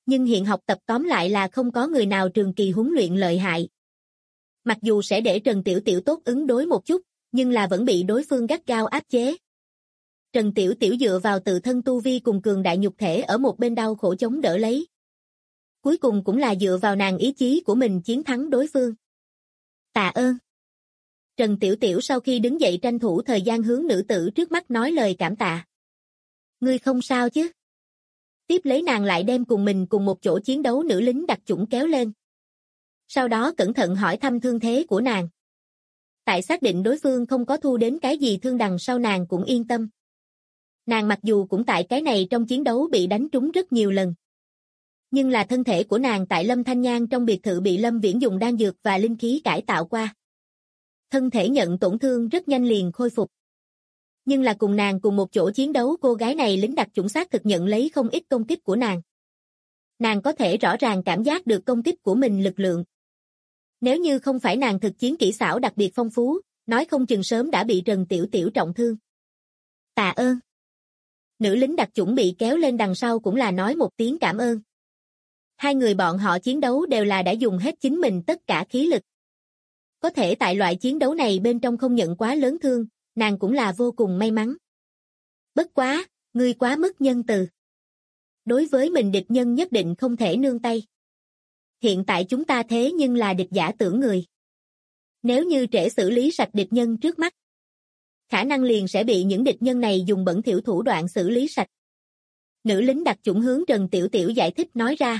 Nhưng hiện học tập tóm lại là không có người nào trường kỳ huấn luyện lợi hại. Mặc dù sẽ để Trần Tiểu Tiểu tốt ứng đối một chút, nhưng là vẫn bị đối phương gắt gao áp chế. Trần Tiểu Tiểu dựa vào tự thân tu vi cùng cường đại nhục thể ở một bên đau khổ chống đỡ lấy. Cuối cùng cũng là dựa vào nàng ý chí của mình chiến thắng đối phương. Tạ ơn. Trần Tiểu Tiểu sau khi đứng dậy tranh thủ thời gian hướng nữ tử trước mắt nói lời cảm tạ. Ngươi không sao chứ? Tiếp lấy nàng lại đem cùng mình cùng một chỗ chiến đấu nữ lính đặc chủng kéo lên. Sau đó cẩn thận hỏi thăm thương thế của nàng. Tại xác định đối phương không có thu đến cái gì thương đằng sau nàng cũng yên tâm. Nàng mặc dù cũng tại cái này trong chiến đấu bị đánh trúng rất nhiều lần. Nhưng là thân thể của nàng tại Lâm Thanh Nhan trong biệt thự bị Lâm Viễn dùng đan dược và linh khí cải tạo qua. Thân thể nhận tổn thương rất nhanh liền khôi phục. Nhưng là cùng nàng cùng một chỗ chiến đấu cô gái này lính đặc chủng xác thực nhận lấy không ít công kích của nàng. Nàng có thể rõ ràng cảm giác được công kích của mình lực lượng. Nếu như không phải nàng thực chiến kỹ xảo đặc biệt phong phú, nói không chừng sớm đã bị Trần Tiểu Tiểu trọng thương. Tạ ơn. Nữ lính đặc chủng bị kéo lên đằng sau cũng là nói một tiếng cảm ơn. Hai người bọn họ chiến đấu đều là đã dùng hết chính mình tất cả khí lực. Có thể tại loại chiến đấu này bên trong không nhận quá lớn thương, nàng cũng là vô cùng may mắn. Bất quá, ngươi quá mức nhân từ. Đối với mình địch nhân nhất định không thể nương tay. Hiện tại chúng ta thế nhưng là địch giả tưởng người. Nếu như trễ xử lý sạch địch nhân trước mắt, khả năng liền sẽ bị những địch nhân này dùng bẩn thỉu thủ đoạn xử lý sạch. Nữ lính đặc chủng hướng Trần Tiểu Tiểu giải thích nói ra.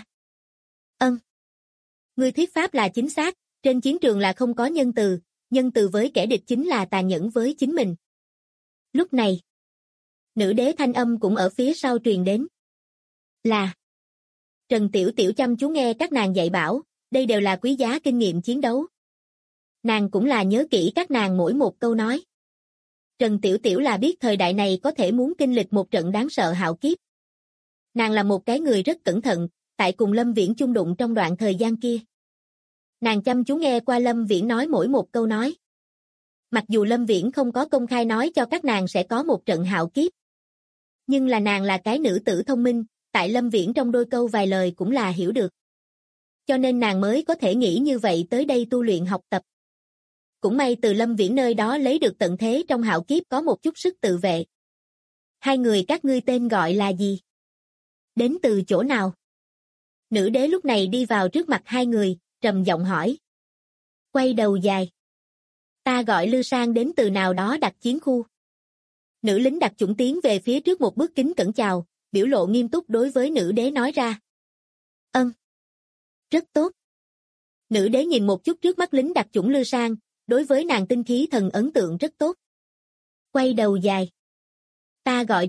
Ngươi thuyết pháp là chính xác, trên chiến trường là không có nhân từ với kẻ địch chính là tàn nhẫn với chính mình. Lúc này, nữ đế thanh âm cũng ở phía sau truyền đến. Là Trần Tiểu Tiểu chăm chú nghe các nàng dạy bảo, đây đều là quý giá kinh nghiệm chiến đấu. Nàng cũng là nhớ kỹ các nàng mỗi một câu nói. Trần Tiểu Tiểu là biết thời đại này có thể muốn kinh lịch một trận đáng sợ hạo kiếp. Nàng là một cái người rất cẩn thận, tại cùng Lâm Viễn chung đụng trong đoạn thời gian kia. Nàng chăm chú nghe qua Lâm Viễn nói mỗi một câu nói. Mặc dù Lâm Viễn không có công khai nói cho các nàng sẽ có một trận hạo kiếp. Nhưng là nàng là cái nữ tử thông minh, tại Lâm Viễn trong đôi câu vài lời cũng là hiểu được. Cho nên nàng mới có thể nghĩ như vậy tới đây tu luyện học tập. Cũng may từ Lâm Viễn nơi đó lấy được tận thế trong hạo kiếp có một chút sức tự vệ. Hai người các ngươi tên gọi là gì? Đến từ chỗ nào? Nữ đế lúc này đi vào trước mặt hai người, trầm giọng hỏi. Quay đầu dài. Ta gọi Lư Sang đến từ nào đó đặc chiến khu. Nữ lính đặc chủng tiến về phía trước một bước kính cẩn chào, biểu lộ nghiêm túc đối với nữ đế nói ra. Rất tốt. Nữ đế nhìn một chút trước mắt lính đặc chủng Lư Sang, đối với nàng tinh khí thần ấn tượng rất tốt. Quay đầu dài. Ta gọi.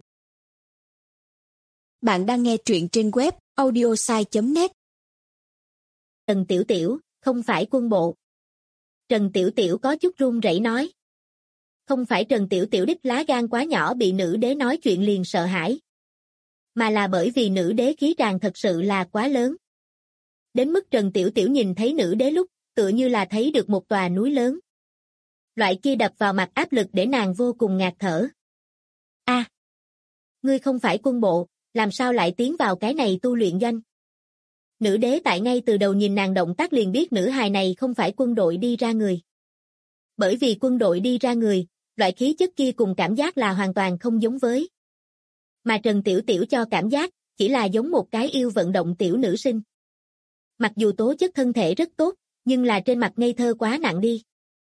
Bạn đang nghe truyện trên web audiosai.net. Trần Tiểu Tiểu, không phải quân bộ. Trần Tiểu Tiểu có chút run rẩy nói. Không phải Trần Tiểu Tiểu đích lá gan quá nhỏ bị nữ đế nói chuyện liền sợ hãi. Mà là bởi vì nữ đế khí tràng thật sự là quá lớn. Đến mức Trần Tiểu Tiểu nhìn thấy nữ đế lúc, tựa như là thấy được một tòa núi lớn. Loại kia đập vào mặt áp lực để nàng vô cùng ngạt thở. Ngươi không phải quân bộ, làm sao lại tiến vào cái này tu luyện doanh? Nữ đế tại ngay từ đầu nhìn nàng động tác liền biết nữ hài này không phải quân đội đi ra người. Bởi vì quân đội đi ra người, loại khí chất kia cùng cảm giác là hoàn toàn không giống với. Mà Trần Tiểu Tiểu cho cảm giác, chỉ là giống một cái yêu vận động tiểu nữ sinh. Mặc dù tố chất thân thể rất tốt, nhưng là trên mặt ngây thơ quá nặng đi.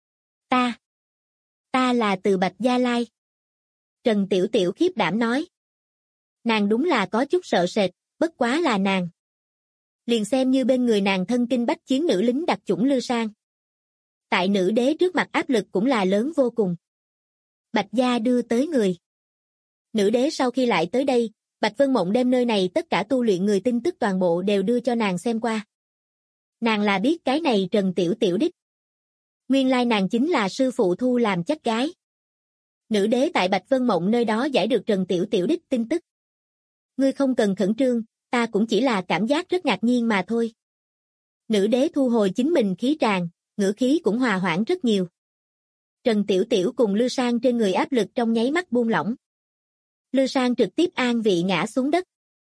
Ta là từ Bạch Gia Lai. Trần Tiểu Tiểu khiếp đảm nói. Nàng đúng là có chút sợ sệt, bất quá là nàng. Liền xem như bên người nàng thân kinh bách chiến nữ lính đặc chủng Lư Sang. Tại nữ đế trước mặt áp lực cũng là lớn vô cùng. Bạch Gia đưa tới người. Nữ đế sau khi lại tới đây, Bạch Vân Mộng đem nơi này tất cả tu luyện người tin tức toàn bộ đều đưa cho nàng xem qua. Nàng là biết cái này Trần Tiểu Tiểu đích. Nguyên lai nàng chính là sư phụ thu làm chắc gái. Nữ đế tại Bạch Vân Mộng nơi đó giải được Trần Tiểu Tiểu đích tin tức. Ngươi không cần khẩn trương, ta cũng chỉ là cảm giác rất ngạc nhiên mà thôi. Nữ đế thu hồi chính mình khí tràng, ngữ khí cũng hòa hoãn rất nhiều. Trần Tiểu Tiểu cùng Lư Sang trên người áp lực trong nháy mắt buông lỏng. Lư Sang trực tiếp an vị ngã xuống đất.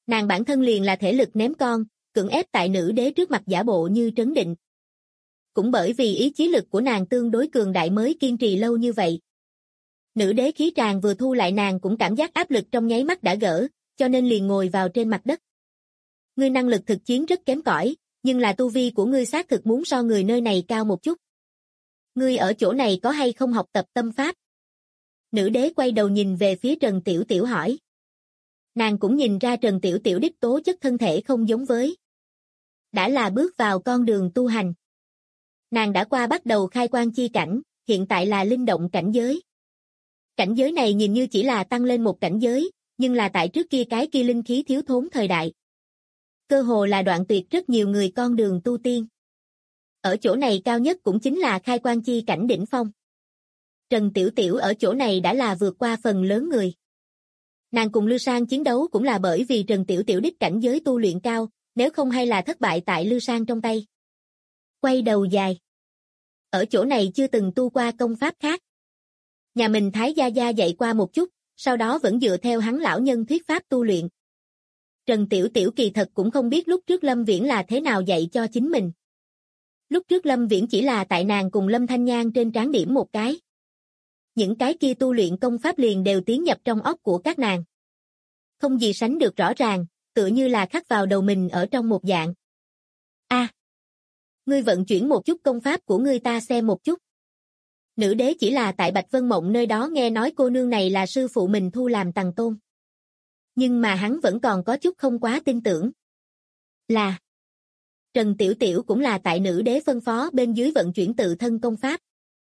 Nàng bản thân liền là thể lực ném con, cưỡng ép tại nữ đế trước mặt giả bộ như trấn định. Cũng bởi vì ý chí lực của nàng tương đối cường đại mới kiên trì lâu như vậy. Nữ đế khí tràng vừa thu lại nàng cũng cảm giác áp lực trong nháy mắt đã gỡ, cho nên liền ngồi vào trên mặt đất. Ngươi năng lực thực chiến rất kém cỏi, nhưng là tu vi của ngươi xác thực muốn so người nơi này cao một chút. Ngươi ở chỗ này có hay không học tập tâm pháp? Nữ đế quay đầu nhìn về phía Trần Tiểu Tiểu hỏi. Nàng cũng nhìn ra Trần Tiểu Tiểu đích tố chất thân thể không giống với. Đã là bước vào con đường tu hành. Nàng đã qua bắt đầu khai quan chi cảnh, hiện tại là linh động cảnh giới. Cảnh giới này nhìn như chỉ là tăng lên một cảnh giới, nhưng là tại trước kia cái kia linh khí thiếu thốn thời đại. Cơ hồ là đoạn tuyệt rất nhiều người con đường tu tiên. Ở chỗ này cao nhất cũng chính là khai quan chi cảnh đỉnh phong. Trần Tiểu Tiểu ở chỗ này đã là vượt qua phần lớn người. Nàng cùng Lư Sang chiến đấu cũng là bởi vì Trần Tiểu Tiểu đích cảnh giới tu luyện cao, nếu không hay là thất bại tại Lư Sang trong tay. Quay đầu dài. Ở chỗ này chưa từng tu qua công pháp khác. Nhà mình Thái Gia Gia dạy qua một chút, sau đó vẫn dựa theo hắn lão nhân thuyết pháp tu luyện. Trần Tiểu Tiểu kỳ thật cũng không biết lúc trước Lâm Viễn là thế nào dạy cho chính mình. Lúc trước Lâm Viễn chỉ là tại nàng cùng Lâm Thanh Nhan trên trán điểm một cái. Những cái kia tu luyện công pháp liền đều tiến nhập trong óc của các nàng. Không gì sánh được rõ ràng, tựa như là khắc vào đầu mình ở trong một dạng. Ngươi vận chuyển một chút công pháp của ngươi ta xem một chút. Nữ đế chỉ là tại Bạch Vân Mộng nơi đó nghe nói cô nương này là sư phụ mình thu làm tằng tôn. Nhưng mà hắn vẫn còn có chút không quá tin tưởng. Là Trần Tiểu Tiểu cũng là tại nữ đế phân phó bên dưới vận chuyển tự thân công pháp.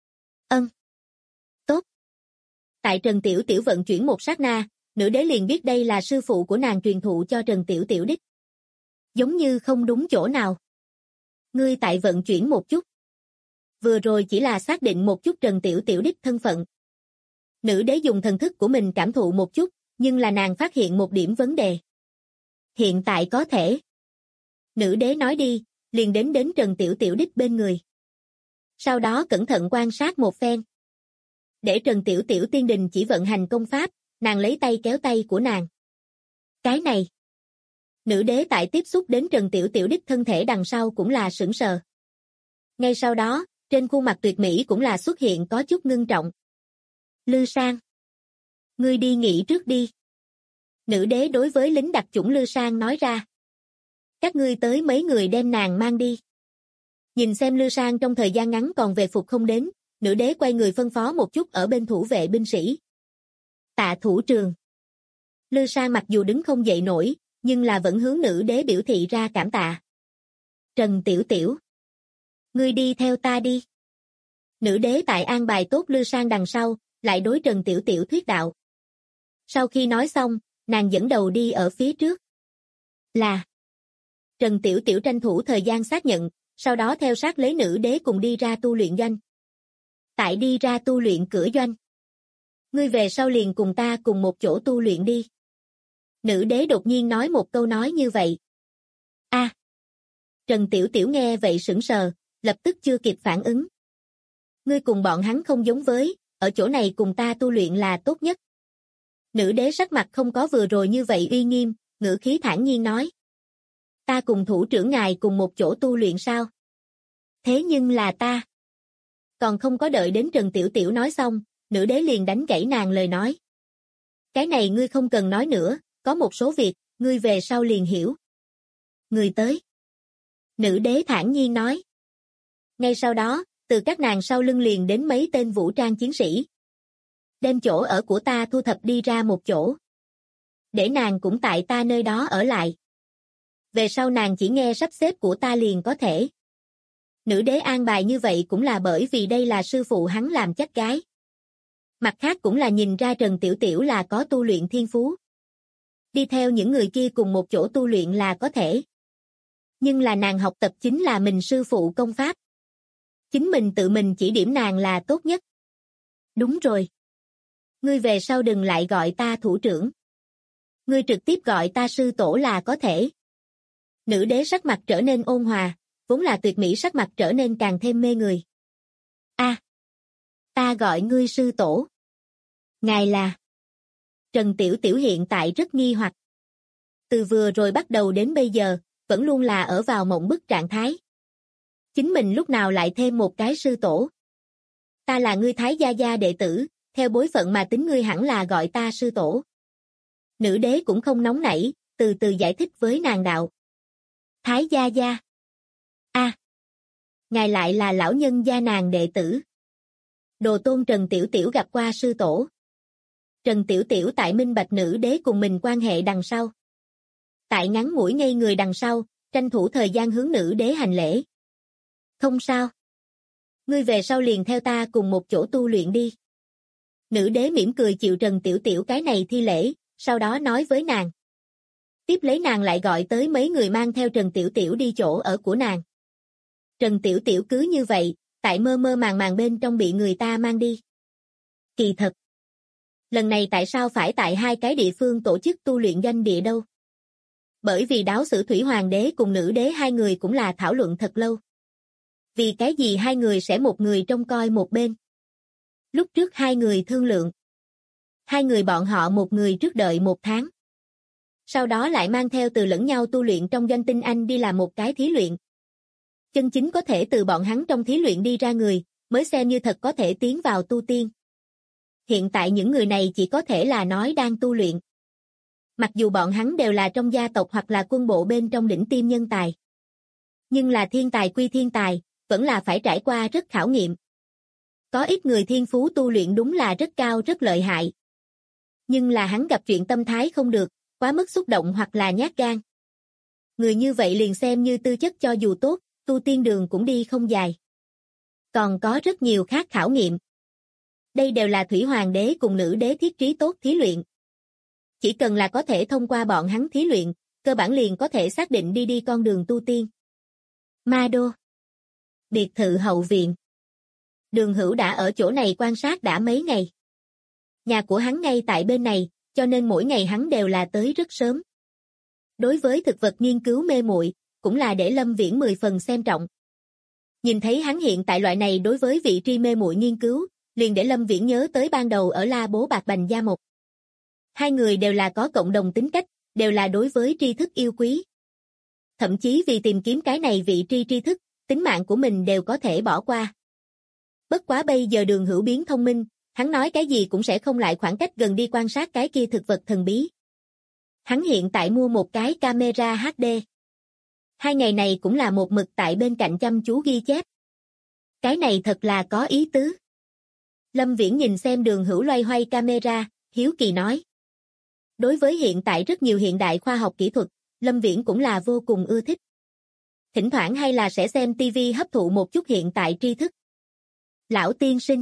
Tốt. Tại Trần Tiểu Tiểu vận chuyển một sát na, nữ đế liền biết đây là sư phụ của nàng truyền thụ cho Trần Tiểu Tiểu đích. Giống như không đúng chỗ nào. Ngươi tại vận chuyển một chút. Vừa rồi chỉ là xác định một chút Trần Tiểu Tiểu đích thân phận. Nữ đế dùng thần thức của mình cảm thụ một chút, nhưng là nàng phát hiện một điểm vấn đề. Hiện tại có thể. Nữ đế nói đi, liền đến Trần Tiểu Tiểu đích bên người. Sau đó cẩn thận quan sát một phen. Để Trần Tiểu Tiểu tiên đình chỉ vận hành công pháp, nàng lấy tay kéo tay của nàng. Cái này. Nữ đế tại tiếp xúc đến Trần Tiểu Tiểu đích thân thể đằng sau cũng là sững sờ. Ngay sau đó, trên khuôn mặt tuyệt mỹ cũng là xuất hiện có chút ngưng trọng. Lư Sang. Ngươi đi nghỉ trước đi. Nữ đế đối với lính đặc chủng Lư Sang nói ra. Các ngươi tới mấy người đem nàng mang đi. Nhìn xem Lư Sang trong thời gian ngắn còn về phục không đến, nữ đế quay người phân phó một chút ở bên thủ vệ binh sĩ. Tạ thủ trường. Lư Sang mặc dù đứng không dậy nổi, nhưng là vẫn hướng nữ đế biểu thị ra cảm tạ. Trần Tiểu Tiểu. Ngươi đi theo ta đi. Nữ đế tại an bài tốt Lư Sang đằng sau, lại đối Trần Tiểu Tiểu thuyết đạo. Sau khi nói xong, nàng dẫn đầu đi ở phía trước. Là. Trần Tiểu Tiểu tranh thủ thời gian xác nhận, sau đó theo sát lấy nữ đế cùng đi ra tu luyện doanh. Tại đi ra tu luyện cửa doanh. Ngươi về sau liền cùng ta cùng một chỗ tu luyện đi. Nữ đế đột nhiên nói một câu nói như vậy. Trần Tiểu Tiểu nghe vậy sững sờ, lập tức chưa kịp phản ứng. Ngươi cùng bọn hắn không giống với, ở chỗ này cùng ta tu luyện là tốt nhất. Nữ đế sắc mặt không có vừa rồi như vậy uy nghiêm, ngữ khí thản nhiên nói. Ta cùng thủ trưởng ngài cùng một chỗ tu luyện sao? Thế nhưng là ta. Còn không có đợi đến Trần Tiểu Tiểu nói xong, nữ đế liền đánh gãy nàng lời nói. Cái này ngươi không cần nói nữa, có một số việc, ngươi về sau liền hiểu. Người tới. Nữ đế thản nhiên nói. Ngay sau đó, từ các nàng sau lưng liền đến mấy tên vũ trang chiến sĩ. Đem chỗ ở của ta thu thập đi ra một chỗ. Để nàng cũng tại ta nơi đó ở lại. Về sau nàng chỉ nghe sắp xếp của ta liền có thể. Nữ đế an bài như vậy cũng là bởi vì đây là sư phụ hắn làm chắc gái. Mặt khác cũng là nhìn ra Trần Tiểu Tiểu là có tu luyện thiên phú. Đi theo những người kia cùng một chỗ tu luyện là có thể. Nhưng là nàng học tập chính là mình sư phụ công pháp. Chính mình tự mình chỉ điểm nàng là tốt nhất. Đúng rồi. Ngươi về sau đừng lại gọi ta thủ trưởng. Ngươi trực tiếp gọi ta sư tổ là có thể. Nữ đế sắc mặt trở nên ôn hòa, vốn là tuyệt mỹ sắc mặt trở nên càng thêm mê người. Ta gọi ngươi sư tổ. Ngài là... Trần Tiểu Tiểu hiện tại rất nghi hoặc. Từ vừa rồi bắt đầu đến bây giờ, vẫn luôn là ở vào mộng bức trạng thái. Chính mình lúc nào lại thêm một cái sư tổ. Ta là ngươi Thái gia gia đệ tử, theo bối phận mà tính ngươi hẳn là gọi ta sư tổ. Nữ đế cũng không nóng nảy, từ từ giải thích với nàng đạo. Thái gia gia. Ngài lại là lão nhân gia nàng đệ tử. Đồ tôn Trần Tiểu Tiểu gặp qua sư tổ. Trần Tiểu Tiểu tại minh bạch nữ đế cùng mình quan hệ đằng sau. Tại ngắn mũi ngây người đằng sau, tranh thủ thời gian hướng nữ đế hành lễ. Không sao. Ngươi về sau liền theo ta cùng một chỗ tu luyện đi. Nữ đế mỉm cười chịu Trần Tiểu Tiểu cái này thi lễ, sau đó nói với nàng. Tiếp lấy nàng lại gọi tới mấy người mang theo Trần Tiểu Tiểu đi chỗ ở của nàng. Trần Tiểu Tiểu cứ như vậy, tại mơ mơ màng màng bên trong bị người ta mang đi. Kỳ thật. Lần này tại sao phải tại hai cái địa phương tổ chức tu luyện doanh địa đâu? Bởi vì Đáo Sử Thủy Hoàng đế cùng nữ đế hai người cũng là thảo luận thật lâu. Vì cái gì hai người sẽ một người trông coi một bên? Lúc trước hai người thương lượng. Hai người bọn họ một người trước đợi 1 tháng. Sau đó lại mang theo từ lẫn nhau tu luyện trong doanh tinh anh đi làm một cái thí luyện. Chân chính có thể từ bọn hắn trong thí luyện đi ra người, mới xem như thật có thể tiến vào tu tiên. Hiện tại những người này chỉ có thể là nói đang tu luyện. Mặc dù bọn hắn đều là trong gia tộc hoặc là quân bộ bên trong đỉnh tiêm nhân tài. Nhưng là thiên tài quy thiên tài, vẫn là phải trải qua rất khảo nghiệm. Có ít người thiên phú tu luyện đúng là rất cao rất lợi hại. Nhưng là hắn gặp chuyện tâm thái không được, quá mức xúc động hoặc là nhát gan. Người như vậy liền xem như tư chất cho dù tốt, tu tiên đường cũng đi không dài. Còn có rất nhiều khác khảo nghiệm. Đây đều là Thủy Hoàng đế cùng nữ đế thiết trí tốt thí luyện. Chỉ cần là có thể thông qua bọn hắn thí luyện, cơ bản liền có thể xác định đi con đường tu tiên. Ma Đô. Biệt thự hậu viện. Đường Hữu đã ở chỗ này quan sát đã mấy ngày. Nhà của hắn ngay tại bên này, cho nên mỗi ngày hắn đều là tới rất sớm. Đối với thực vật nghiên cứu mê muội, cũng là để Lâm Viễn 10 phần xem trọng. Nhìn thấy hắn hiện tại loại này đối với vị tri mê muội nghiên cứu, liền để Lâm Viễn nhớ tới ban đầu ở La Bố Bạc Bành Gia Mộc. Hai người đều là có cộng đồng tính cách, đều là đối với tri thức yêu quý. Thậm chí vì tìm kiếm cái này vị tri thức, tính mạng của mình đều có thể bỏ qua. Bất quá bây giờ Đường Hữu biến thông minh, hắn nói cái gì cũng sẽ không lại khoảng cách gần đi quan sát cái kia thực vật thần bí. Hắn hiện tại mua một cái camera HD. 2 ngày này cũng là một mực tại bên cạnh chăm chú ghi chép. Cái này thật là có ý tứ. Lâm Viễn nhìn xem Đường Hữu loay hoay camera, hiếu kỳ nói. Đối với hiện tại rất nhiều hiện đại khoa học kỹ thuật, Lâm Viễn cũng là vô cùng ưa thích. Thỉnh thoảng hay là sẽ xem TV hấp thụ một chút hiện tại tri thức. Lão tiên sinh.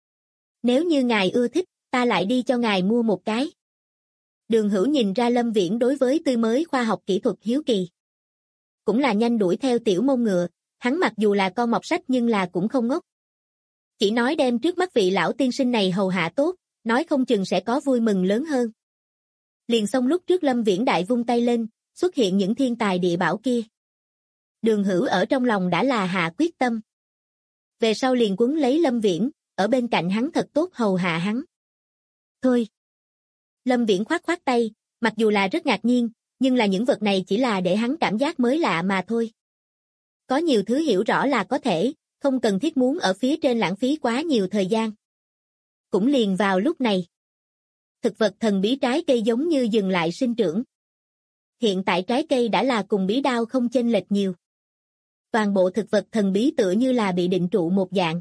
Nếu như ngài ưa thích, ta lại đi cho ngài mua một cái. Đường Hữu nhìn ra Lâm Viễn đối với tươi mới khoa học kỹ thuật hiếu kỳ. Cũng là nhanh đuổi theo tiểu mông ngựa, hắn mặc dù là con mọt sách nhưng là cũng không ngốc. Chỉ nói đem trước mắt vị lão tiên sinh này hầu hạ tốt, nói không chừng sẽ có vui mừng lớn hơn. Liền xong lúc trước Lâm Viễn đại vung tay lên, xuất hiện những thiên tài địa bảo kia. Đường Hữu ở trong lòng đã là hạ quyết tâm. Về sau liền quấn lấy Lâm Viễn, ở bên cạnh hắn thật tốt hầu hạ hắn. Thôi. Lâm Viễn khoát khoát tay, mặc dù là rất ngạc nhiên, nhưng là những vật này chỉ là để hắn cảm giác mới lạ mà thôi. Có nhiều thứ hiểu rõ là có thể, không cần thiết muốn ở phía trên lãng phí quá nhiều thời gian. Cũng liền vào lúc này. Thực vật thần bí trái cây giống như dừng lại sinh trưởng. Hiện tại trái cây đã là cùng bí đao không chênh lệch nhiều. Toàn bộ thực vật thần bí tựa như là bị định trụ một dạng.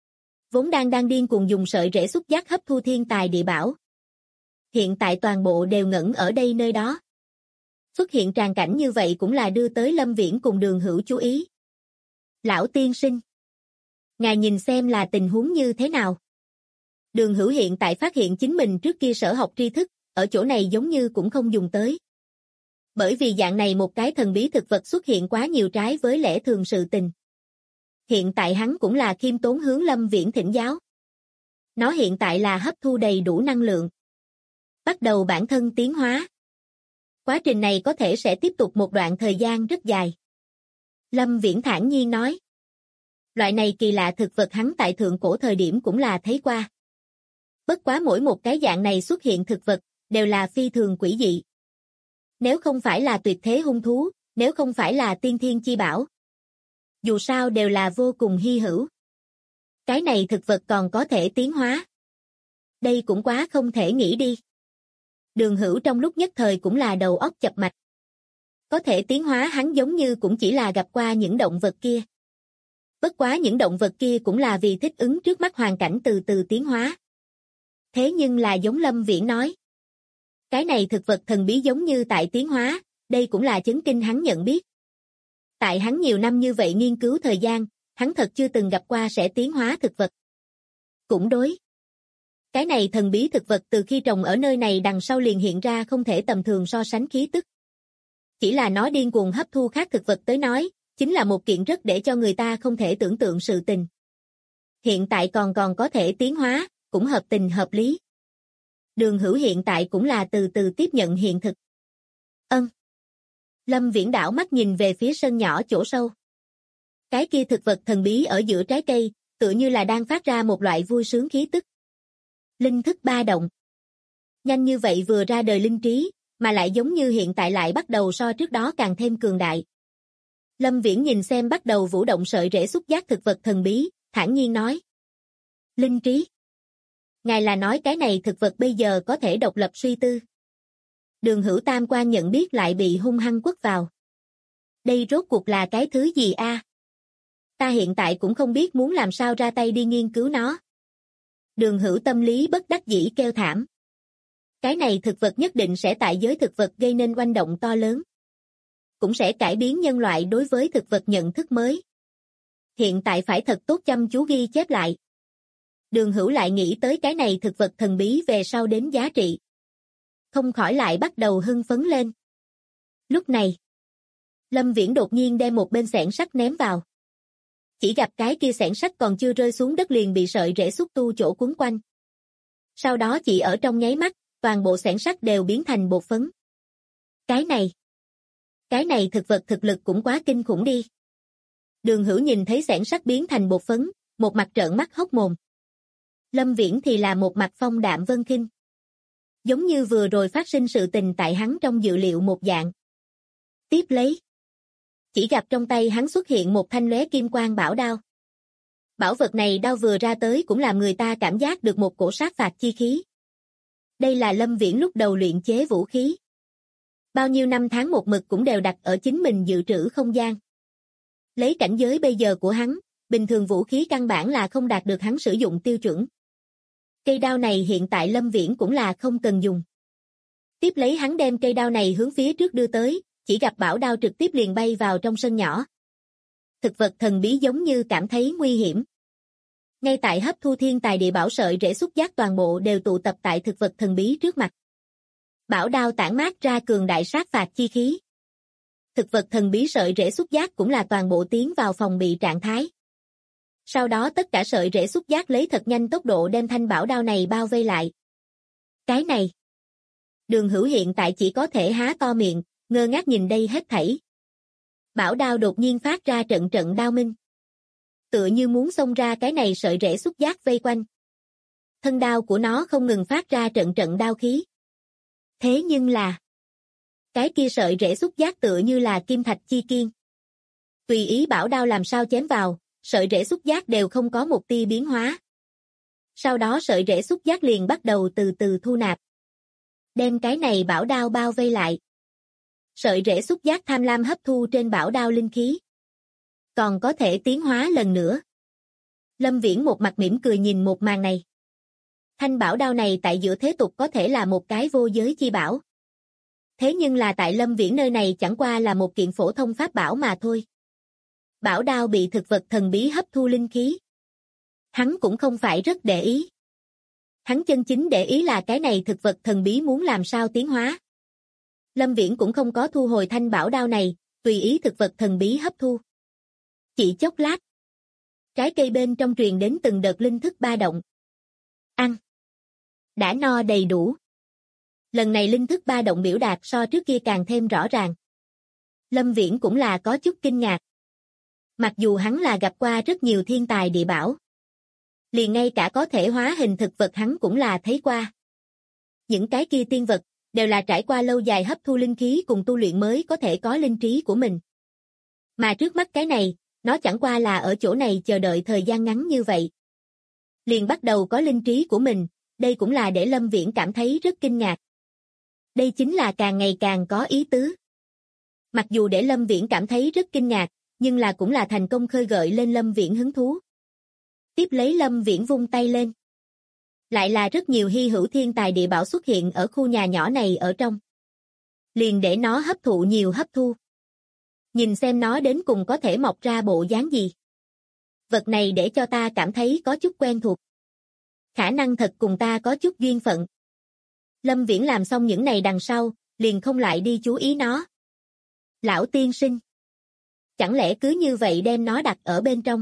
Vốn đang điên cuồng dùng sợi rễ xúc giác hấp thu thiên tài địa bảo. Hiện tại toàn bộ đều ngẩn ở đây nơi đó. Xuất hiện tràng cảnh như vậy cũng là đưa tới Lâm Viễn cùng Đường Hữu chú ý. Lão tiên sinh. Ngài nhìn xem là tình huống như thế nào. Đường Hữu hiện tại phát hiện chính mình trước kia sở học tri thức, ở chỗ này giống như cũng không dùng tới. Bởi vì dạng này một cái thần bí thực vật xuất hiện quá nhiều trái với lẽ thường sự tình. Hiện tại hắn cũng là khiêm tốn hướng Lâm Viễn thỉnh giáo. Nó hiện tại là hấp thu đầy đủ năng lượng. Bắt đầu bản thân tiến hóa. Quá trình này có thể sẽ tiếp tục một đoạn thời gian rất dài. Lâm Viễn thản nhiên nói. Loại này kỳ lạ thực vật hắn tại thượng cổ thời điểm cũng là thấy qua. Bất quá mỗi một cái dạng này xuất hiện thực vật, đều là phi thường quỷ dị. Nếu không phải là tuyệt thế hung thú, nếu không phải là tiên thiên chi bảo. Dù sao đều là vô cùng hy hữu. Cái này thực vật còn có thể tiến hóa. Đây cũng quá không thể nghĩ đi. Đường Hữu trong lúc nhất thời cũng là đầu óc chập mạch. Có thể tiến hóa hắn giống như cũng chỉ là gặp qua những động vật kia. Bất quá những động vật kia cũng là vì thích ứng trước mắt hoàn cảnh từ từ tiến hóa. Thế nhưng là giống Lâm Viễn nói. Cái này thực vật thần bí giống như tại tiến hóa, đây cũng là chấn kinh hắn nhận biết. Tại hắn nhiều năm như vậy nghiên cứu thời gian, hắn thật chưa từng gặp qua sẽ tiến hóa thực vật. Cũng đối. Cái này thần bí thực vật từ khi trồng ở nơi này đằng sau liền hiện ra không thể tầm thường so sánh khí tức. Chỉ là nó điên cuồng hấp thu khác thực vật tới nói, chính là một kiện rất để cho người ta không thể tưởng tượng sự tình. Hiện tại còn có thể tiến hóa, cũng hợp tình hợp lý. Đường Hữu hiện tại cũng là từ từ tiếp nhận hiện thực. Lâm Viễn đảo mắt nhìn về phía sân nhỏ chỗ sâu. Cái kia thực vật thần bí ở giữa trái cây, tựa như là đang phát ra một loại vui sướng khí tức. Linh thức ba động. Nhanh như vậy vừa ra đời linh trí, mà lại giống như hiện tại lại bắt đầu so trước đó càng thêm cường đại. Lâm Viễn nhìn xem bắt đầu vũ động sợi rễ xúc giác thực vật thần bí, thản nhiên nói. Linh trí. Ngài là nói cái này thực vật bây giờ có thể độc lập suy tư. Đường Hữu tam quan nhận biết lại bị hung hăng quất vào. Đây rốt cuộc là cái thứ gì a? Ta hiện tại cũng không biết muốn làm sao ra tay đi nghiên cứu nó. Đường Hữu tâm lý bất đắc dĩ kêu thảm. Cái này thực vật nhất định sẽ tại giới thực vật gây nên oanh động to lớn. Cũng sẽ cải biến nhân loại đối với thực vật nhận thức mới. Hiện tại phải thật tốt chăm chú ghi chép lại. Đường Hữu lại nghĩ tới cái này thực vật thần bí về sau đến giá trị. Không khỏi lại bắt đầu hưng phấn lên. Lúc này, Lâm Viễn đột nhiên đem một bên xẻng sắt ném vào. Chỉ gặp cái kia xẻng sắt còn chưa rơi xuống đất liền bị sợi rễ xúc tu chỗ quấn quanh. Sau đó chỉ ở trong nháy mắt, toàn bộ xẻng sắt đều biến thành bột phấn. Cái này thực vật thực lực cũng quá kinh khủng đi. Đường Hữu nhìn thấy xẻng sắt biến thành bột phấn, một mặt trợn mắt hốc mồm. Lâm Viễn thì là một mặt phong đạm vân khinh. Giống như vừa rồi phát sinh sự tình tại hắn trong dự liệu một dạng. Tiếp lấy. Chỉ gặp trong tay hắn xuất hiện một thanh lóe kim quang bảo đao. Bảo vật này đao vừa ra tới cũng làm người ta cảm giác được một cổ sát phạt chi khí. Đây là Lâm Viễn lúc đầu luyện chế vũ khí. Bao nhiêu năm tháng một mực cũng đều đặt ở chính mình dự trữ không gian. Lấy cảnh giới bây giờ của hắn, bình thường vũ khí căn bản là không đạt được hắn sử dụng tiêu chuẩn. Cây đao này hiện tại Lâm Viễn cũng là không cần dùng. Tiếp lấy hắn đem cây đao này hướng phía trước đưa tới, chỉ gặp bảo đao trực tiếp liền bay vào trong sân nhỏ. Thực vật thần bí giống như cảm thấy nguy hiểm. Ngay tại hấp thu thiên tài địa bảo sợi rễ xúc giác toàn bộ đều tụ tập tại thực vật thần bí trước mặt. Bảo đao tản mát ra cường đại sát phạt chi khí. Thực vật thần bí sợi rễ xúc giác cũng là toàn bộ tiến vào phòng bị trạng thái. Sau đó tất cả sợi rễ xúc giác lấy thật nhanh tốc độ đem thanh bảo đao này bao vây lại. Cái này. Đường Hữu hiện tại chỉ có thể há to miệng, ngơ ngác nhìn đây hết thảy. Bảo đao đột nhiên phát ra trận trận đao minh. Tựa như muốn xông ra cái này sợi rễ xúc giác vây quanh. Thân đao của nó không ngừng phát ra trận trận đao khí. Thế nhưng là. Cái kia sợi rễ xúc giác tựa như là kim thạch chi kiên. Tùy ý bảo đao làm sao chém vào, sợi rễ xúc giác đều không có một tia biến hóa. Sau đó sợi rễ xúc giác liền bắt đầu từ từ thu nạp. Đem cái này bảo đao bao vây lại. Sợi rễ xúc giác tham lam hấp thu trên bảo đao linh khí. Còn có thể tiến hóa lần nữa. Lâm Viễn một mặt mỉm cười nhìn một màn này. Thanh bảo đao này tại giữa thế tục có thể là một cái vô giới chi bảo. Thế nhưng là tại Lâm Viễn nơi này chẳng qua là một kiện phổ thông pháp bảo mà thôi. Bảo đao bị thực vật thần bí hấp thu linh khí. Hắn cũng không phải rất để ý. Hắn chân chính để ý là cái này thực vật thần bí muốn làm sao tiến hóa. Lâm Viễn cũng không có thu hồi thanh bảo đao này, tùy ý thực vật thần bí hấp thu. Chỉ chốc lát. Trái cây bên trong truyền đến từng đợt linh thức ba động. Ăn. Đã no đầy đủ. Lần này linh thức ba động biểu đạt so trước kia càng thêm rõ ràng. Lâm Viễn cũng là có chút kinh ngạc. Mặc dù hắn là gặp qua rất nhiều thiên tài địa bảo. Liền ngay cả có thể hóa hình thực vật hắn cũng là thấy qua. Những cái kia tiên vật, đều là trải qua lâu dài hấp thu linh khí cùng tu luyện mới có thể có linh trí của mình. Mà trước mắt cái này, nó chẳng qua là ở chỗ này chờ đợi thời gian ngắn như vậy. Liền bắt đầu có linh trí của mình, đây cũng là để Lâm Viễn cảm thấy rất kinh ngạc. Đây chính là càng ngày càng có ý tứ. Mặc dù để Lâm Viễn cảm thấy rất kinh ngạc, nhưng là cũng là thành công khơi gợi lên Lâm Viễn hứng thú. Tiếp lấy Lâm Viễn vung tay lên. Lại là rất nhiều hy hữu thiên tài địa bảo xuất hiện ở khu nhà nhỏ này ở trong. Liền để nó hấp thụ nhiều hấp thu. Nhìn xem nó đến cùng có thể mọc ra bộ dáng gì. Vật này để cho ta cảm thấy có chút quen thuộc. Khả năng thật cùng ta có chút duyên phận. Lâm Viễn làm xong những này đằng sau, liền không lại đi chú ý nó. Lão tiên sinh. Chẳng lẽ cứ như vậy đem nó đặt ở bên trong?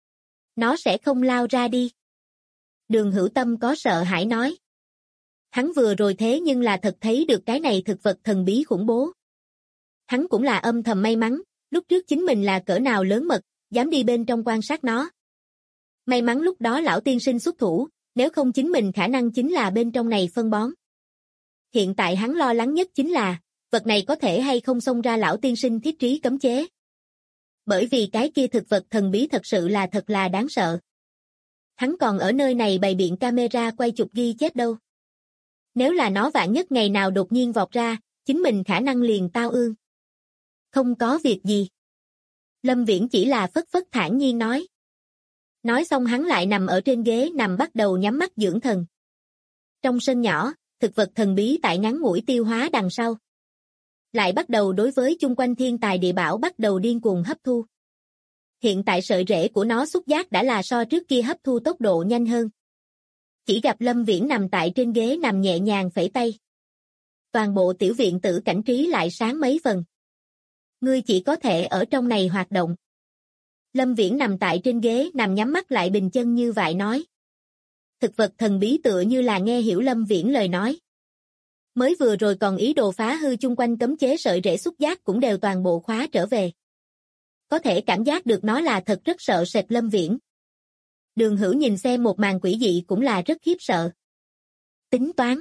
Nó sẽ không lao ra đi. Đường Hữu Tâm có sợ hãi nói. Hắn vừa rồi thế nhưng là thật thấy được cái này thực vật thần bí khủng bố. Hắn cũng là âm thầm may mắn, lúc trước chính mình là cỡ nào lớn mật, dám đi bên trong quan sát nó. May mắn lúc đó lão tiên sinh xuất thủ, nếu không chính mình khả năng chính là bên trong này phân bón. Hiện tại hắn lo lắng nhất chính là, vật này có thể hay không xông ra lão tiên sinh thiết trí cấm chế. Bởi vì cái kia thực vật thần bí thật sự là thật là đáng sợ. Hắn còn ở nơi này bày biện camera quay chụp ghi chép đâu. Nếu là nó vạn nhất ngày nào đột nhiên vọt ra, chính mình khả năng liền tao ương. Không có việc gì. Lâm Viễn chỉ là phất phất thản nhiên nói. Nói xong hắn lại nằm ở trên ghế nằm bắt đầu nhắm mắt dưỡng thần. Trong sân nhỏ, thực vật thần bí tại ngắn ngủi tiêu hóa đằng sau. Lại bắt đầu đối với chung quanh thiên tài địa bảo bắt đầu điên cuồng hấp thu. Hiện tại sợi rễ của nó xúc giác đã là so trước kia hấp thu tốc độ nhanh hơn. Chỉ gặp Lâm Viễn nằm tại trên ghế nằm nhẹ nhàng phẩy tay. Toàn bộ tiểu viện tử cảnh trí lại sáng mấy phần. Ngươi chỉ có thể ở trong này hoạt động. Lâm Viễn nằm tại trên ghế nằm nhắm mắt lại bình chân như vậy nói. Thực vật thần bí tựa như là nghe hiểu Lâm Viễn lời nói. Mới vừa rồi còn ý đồ phá hư chung quanh cấm chế sợi rễ xúc giác cũng đều toàn bộ khóa trở về. Có thể cảm giác được nó là thật rất sợ sệt Lâm Viễn. Đường Hữu nhìn xem một màn quỷ dị cũng là rất khiếp sợ. Tính toán.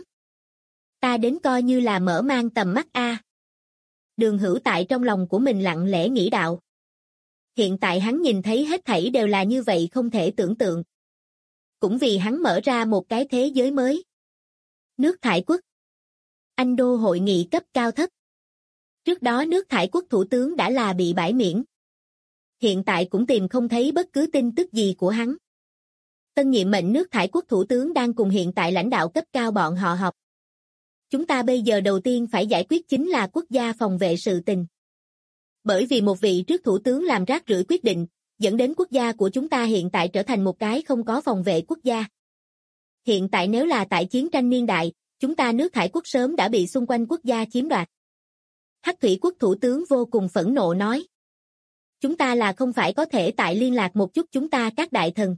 Ta đến coi như là mở mang tầm mắt a. Đường Hữu tại trong lòng của mình lặng lẽ nghĩ đạo. Hiện tại hắn nhìn thấy hết thảy đều là như vậy không thể tưởng tượng. Cũng vì hắn mở ra một cái thế giới mới. Nước thải quốc. Anh đô hội nghị cấp cao thấp. Trước đó nước thải quốc thủ tướng đã là bị bãi miễn. Hiện tại cũng tìm không thấy bất cứ tin tức gì của hắn. Tân nhiệm mệnh nước thải quốc thủ tướng đang cùng hiện tại lãnh đạo cấp cao bọn họ họp. Chúng ta bây giờ đầu tiên phải giải quyết chính là quốc gia phòng vệ sự tình. Bởi vì một vị trước thủ tướng làm rác rưởi quyết định, dẫn đến quốc gia của chúng ta hiện tại trở thành một cái không có phòng vệ quốc gia. Hiện tại nếu là tại chiến tranh niên đại, chúng ta nước thải quốc sớm đã bị xung quanh quốc gia chiếm đoạt. Hắc thủy quốc thủ tướng vô cùng phẫn nộ nói. Chúng ta là không phải có thể tại liên lạc một chút chúng ta các đại thần.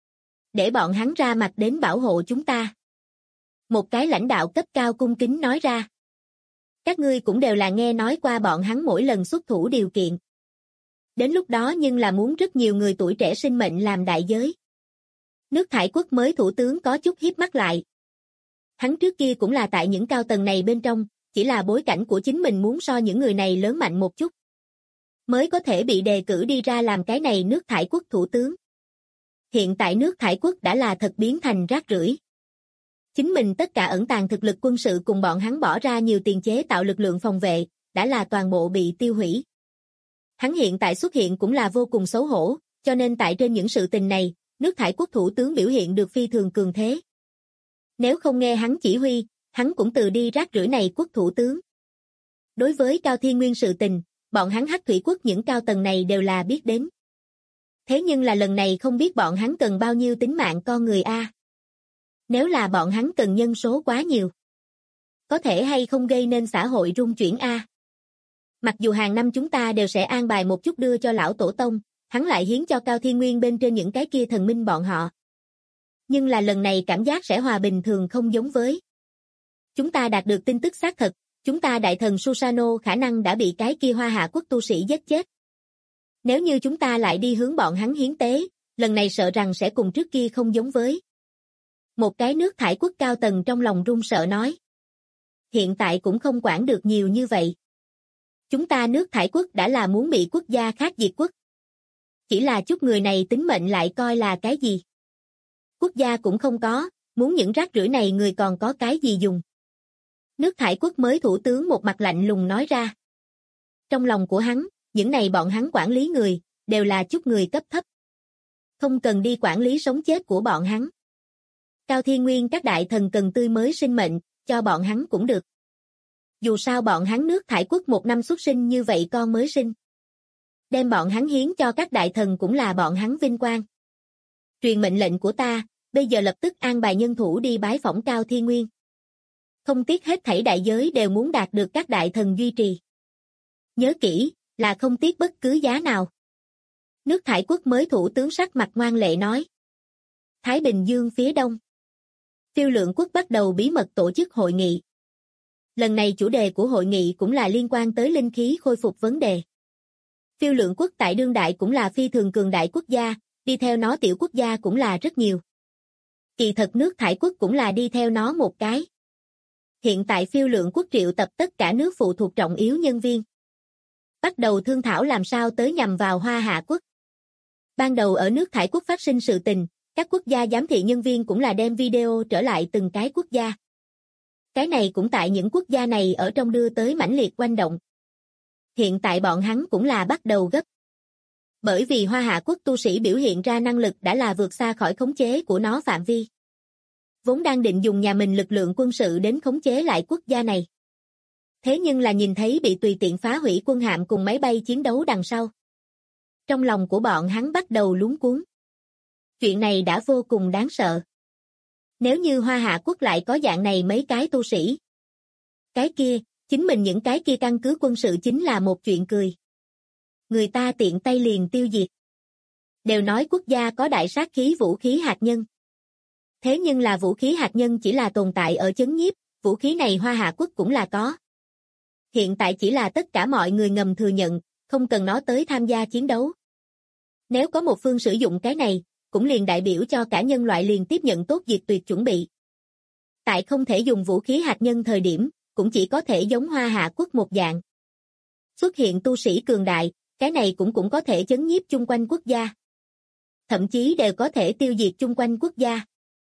Để bọn hắn ra mặt đến bảo hộ chúng ta. Một cái lãnh đạo cấp cao cung kính nói ra. Các ngươi cũng đều là nghe nói qua bọn hắn mỗi lần xuất thủ điều kiện. Đến lúc đó nhưng là muốn rất nhiều người tuổi trẻ sinh mệnh làm đại giới. Nước thải quốc mới thủ tướng có chút híp mắt lại. Hắn trước kia cũng là tại những cao tầng này bên trong, chỉ là bối cảnh của chính mình muốn so những người này lớn mạnh một chút. Mới có thể bị đề cử đi ra làm cái này nước thải quốc thủ tướng. Hiện tại nước thải quốc đã là thật biến thành rác rưởi. Chính mình tất cả ẩn tàng thực lực quân sự cùng bọn hắn bỏ ra nhiều tiền chế tạo lực lượng phòng vệ, đã là toàn bộ bị tiêu hủy. Hắn hiện tại xuất hiện cũng là vô cùng xấu hổ, cho nên tại trên những sự tình này, nước thải quốc thủ tướng biểu hiện được phi thường cường thế. Nếu không nghe hắn chỉ huy, hắn cũng từ đi rác rưởi này quốc thủ tướng. Đối với Cao Thiên Nguyên sự tình, bọn hắn Hắc thủy quốc những cao tầng này đều là biết đến. Thế nhưng là lần này không biết bọn hắn cần bao nhiêu tính mạng con người a. Nếu là bọn hắn cần nhân số quá nhiều, có thể hay không gây nên xã hội rung chuyển a. Mặc dù hàng năm chúng ta đều sẽ an bài một chút đưa cho lão tổ tông, hắn lại hiến cho Cao Thiên Nguyên bên trên những cái kia thần minh bọn họ. Nhưng là lần này cảm giác sẽ hòa bình thường không giống với. Chúng ta đạt được tin tức xác thật, chúng ta đại thần Susano khả năng đã bị cái kia Hoa Hạ quốc tu sĩ giết chết. Nếu như chúng ta lại đi hướng bọn hắn hiến tế, lần này sợ rằng sẽ cùng trước kia không giống với. Một cái nước thải quốc cao tầng trong lòng run sợ nói. hiện tại cũng không quản được nhiều như vậy. Chúng ta nước thải quốc đã là muốn bị quốc gia khác diệt quốc. Chỉ là chút người này tính mệnh lại coi là cái gì? Quốc gia cũng không có, muốn những rác rưởi này người còn có cái gì dùng? Nước thải quốc mới thủ tướng một mặt lạnh lùng nói ra. Trong lòng của hắn, những này bọn hắn quản lý người, đều là chút người cấp thấp. Không cần đi quản lý sống chết của bọn hắn. Cao Thiên Nguyên các đại thần cần tươi mới sinh mệnh, cho bọn hắn cũng được. Dù sao bọn hắn nước thải quốc một năm xuất sinh như vậy con mới sinh. Đem bọn hắn hiến cho các đại thần cũng là bọn hắn vinh quang. Truyền mệnh lệnh của ta, bây giờ lập tức an bài nhân thủ đi bái phỏng Cao Thiên Nguyên. Không tiếc hết thảy đại giới đều muốn đạt được các đại thần duy trì. Nhớ kỹ, là không tiếc bất cứ giá nào. Nước thải quốc mới thủ tướng sắc mặt ngoan lệ nói. Thái Bình Dương phía đông. Phiêu Lượng quốc bắt đầu bí mật tổ chức hội nghị. Lần này chủ đề của hội nghị cũng là liên quan tới linh khí khôi phục vấn đề. Phiêu Lượng quốc tại đương đại cũng là phi thường cường đại quốc gia, đi theo nó tiểu quốc gia cũng là rất nhiều. Kỳ thật nước thải quốc cũng là đi theo nó một cái. Hiện tại Phiêu Lượng quốc triệu tập tất cả nước phụ thuộc trọng yếu nhân viên. Bắt đầu thương thảo làm sao tới nhằm vào Hoa Hạ quốc. Ban đầu ở nước thải quốc phát sinh sự tình, các quốc gia giám thị nhân viên cũng là đem video trở lại từng cái quốc gia. Cái này cũng tại những quốc gia này ở trong đưa tới mãnh liệt oanh động. Hiện tại bọn hắn cũng là bắt đầu gấp. Bởi vì Hoa Hạ quốc tu sĩ biểu hiện ra năng lực đã là vượt xa khỏi khống chế của nó phạm vi. Vốn đang định dùng nhà mình lực lượng quân sự đến khống chế lại quốc gia này. Thế nhưng là nhìn thấy bị tùy tiện phá hủy quân hạm cùng máy bay chiến đấu đằng sau. Trong lòng của bọn hắn bắt đầu luống cuống. Chuyện này đã vô cùng đáng sợ. Nếu như Hoa Hạ quốc lại có dạng này mấy cái tu sĩ. Cái kia, chính mình những cái kia căn cứ quân sự chính là một chuyện cười. Người ta tiện tay liền tiêu diệt. Đều nói quốc gia có đại sát khí vũ khí hạt nhân. Thế nhưng là vũ khí hạt nhân chỉ là tồn tại ở chấn nhiếp, vũ khí này Hoa Hạ quốc cũng là có. Hiện tại chỉ là tất cả mọi người ngầm thừa nhận, không cần nó tới tham gia chiến đấu. Nếu có một phương sử dụng cái này, cũng liền đại biểu cho cả nhân loại liền tiếp nhận tốt diệt tuyệt chuẩn bị. Tại không thể dùng vũ khí hạt nhân thời điểm, cũng chỉ có thể giống Hoa Hạ quốc một dạng. Xuất hiện tu sĩ cường đại, cái này cũng có thể chấn nhiếp chung quanh quốc gia. Thậm chí đều có thể tiêu diệt chung quanh quốc gia.